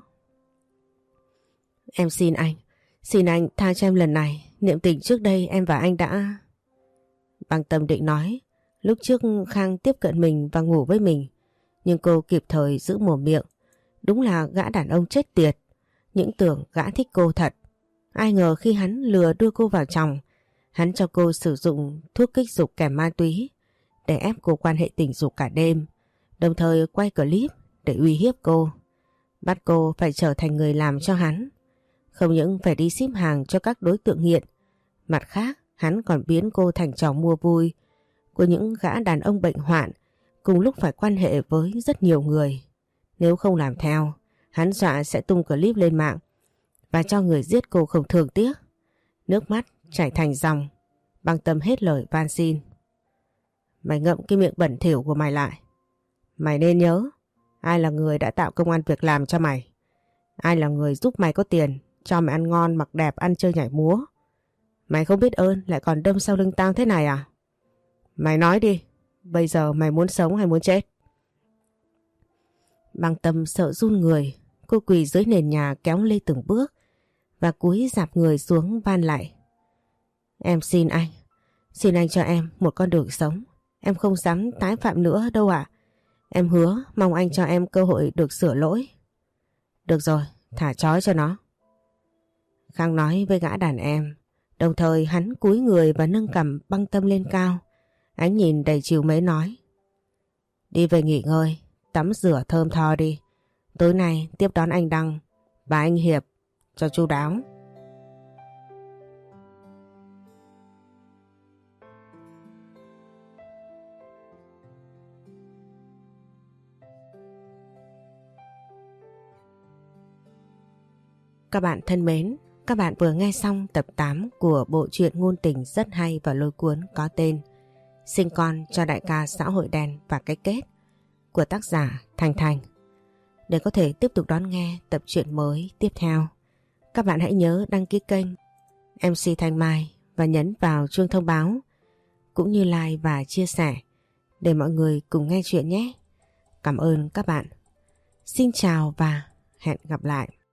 Em xin anh tha cho em lần này. Niệm tình trước đây em và anh đã... Băng Tâm định nói lúc trước Khang tiếp cận mình và ngủ với mình, nhưng cô kịp thời giữ mồm miệng. Đúng là gã đàn ông chết tiệt. Những tưởng gã thích cô thật. Ai ngờ khi hắn lừa đưa cô vào chồng, hắn cho cô sử dụng thuốc kích dục kèm ma túy để ép cô quan hệ tình dục cả đêm, đồng thời quay clip để uy hiếp cô, bắt cô phải trở thành người làm cho hắn. Không những phải đi ship hàng cho các đối tượng nghiện, mặt khác hắn còn biến cô thành trò mua vui của những gã đàn ông bệnh hoạn, cùng lúc phải quan hệ với rất nhiều người. Nếu không làm theo, hắn dọa sẽ tung clip lên mạng và cho người giết cô không thương tiếc. Nước mắt chảy thành dòng, Băng Tâm hết lời van xin. Mày ngậm cái miệng bẩn thỉu của mày lại. Mày nên nhớ, ai là người đã tạo công ăn việc làm cho mày? Ai là người giúp mày có tiền, cho mày ăn ngon, mặc đẹp, ăn chơi nhảy múa? Mày không biết ơn lại còn đâm sau lưng tao thế này à? Mày nói đi, bây giờ mày muốn sống hay muốn chết? Băng Tâm sợ run người, cô quỳ dưới nền nhà kéo lê từng bước và cúi rạp người xuống van lại. Em xin anh cho em một con đường sống. Em không dám tái phạm nữa đâu ạ. Em hứa mong anh cho em cơ hội được sửa lỗi. Được rồi, thả trói cho nó. Khang nói với gã đàn em, đồng thời hắn cúi người và nâng cằm Băng Tâm lên cao. Ánh nhìn đầy trìu mến nói. Đi về nghỉ ngơi, tắm rửa thơm tho đi. Tối nay tiếp đón anh Đăng và anh Hiệp cho chu đáo. Các bạn thân mến, các bạn vừa nghe xong tập 8 của bộ truyện ngôn tình rất hay và lôi cuốn có tên Sinh con cho đại ca xã hội đen và cái kết của tác giả Thành Thành. Để có thể tiếp tục đón nghe tập truyện mới tiếp theo, các bạn hãy nhớ đăng ký kênh MC Thanh Mai và nhấn vào chuông thông báo cũng như like và chia sẻ để mọi người cùng nghe chuyện nhé. Cảm ơn các bạn. Xin chào và hẹn gặp lại.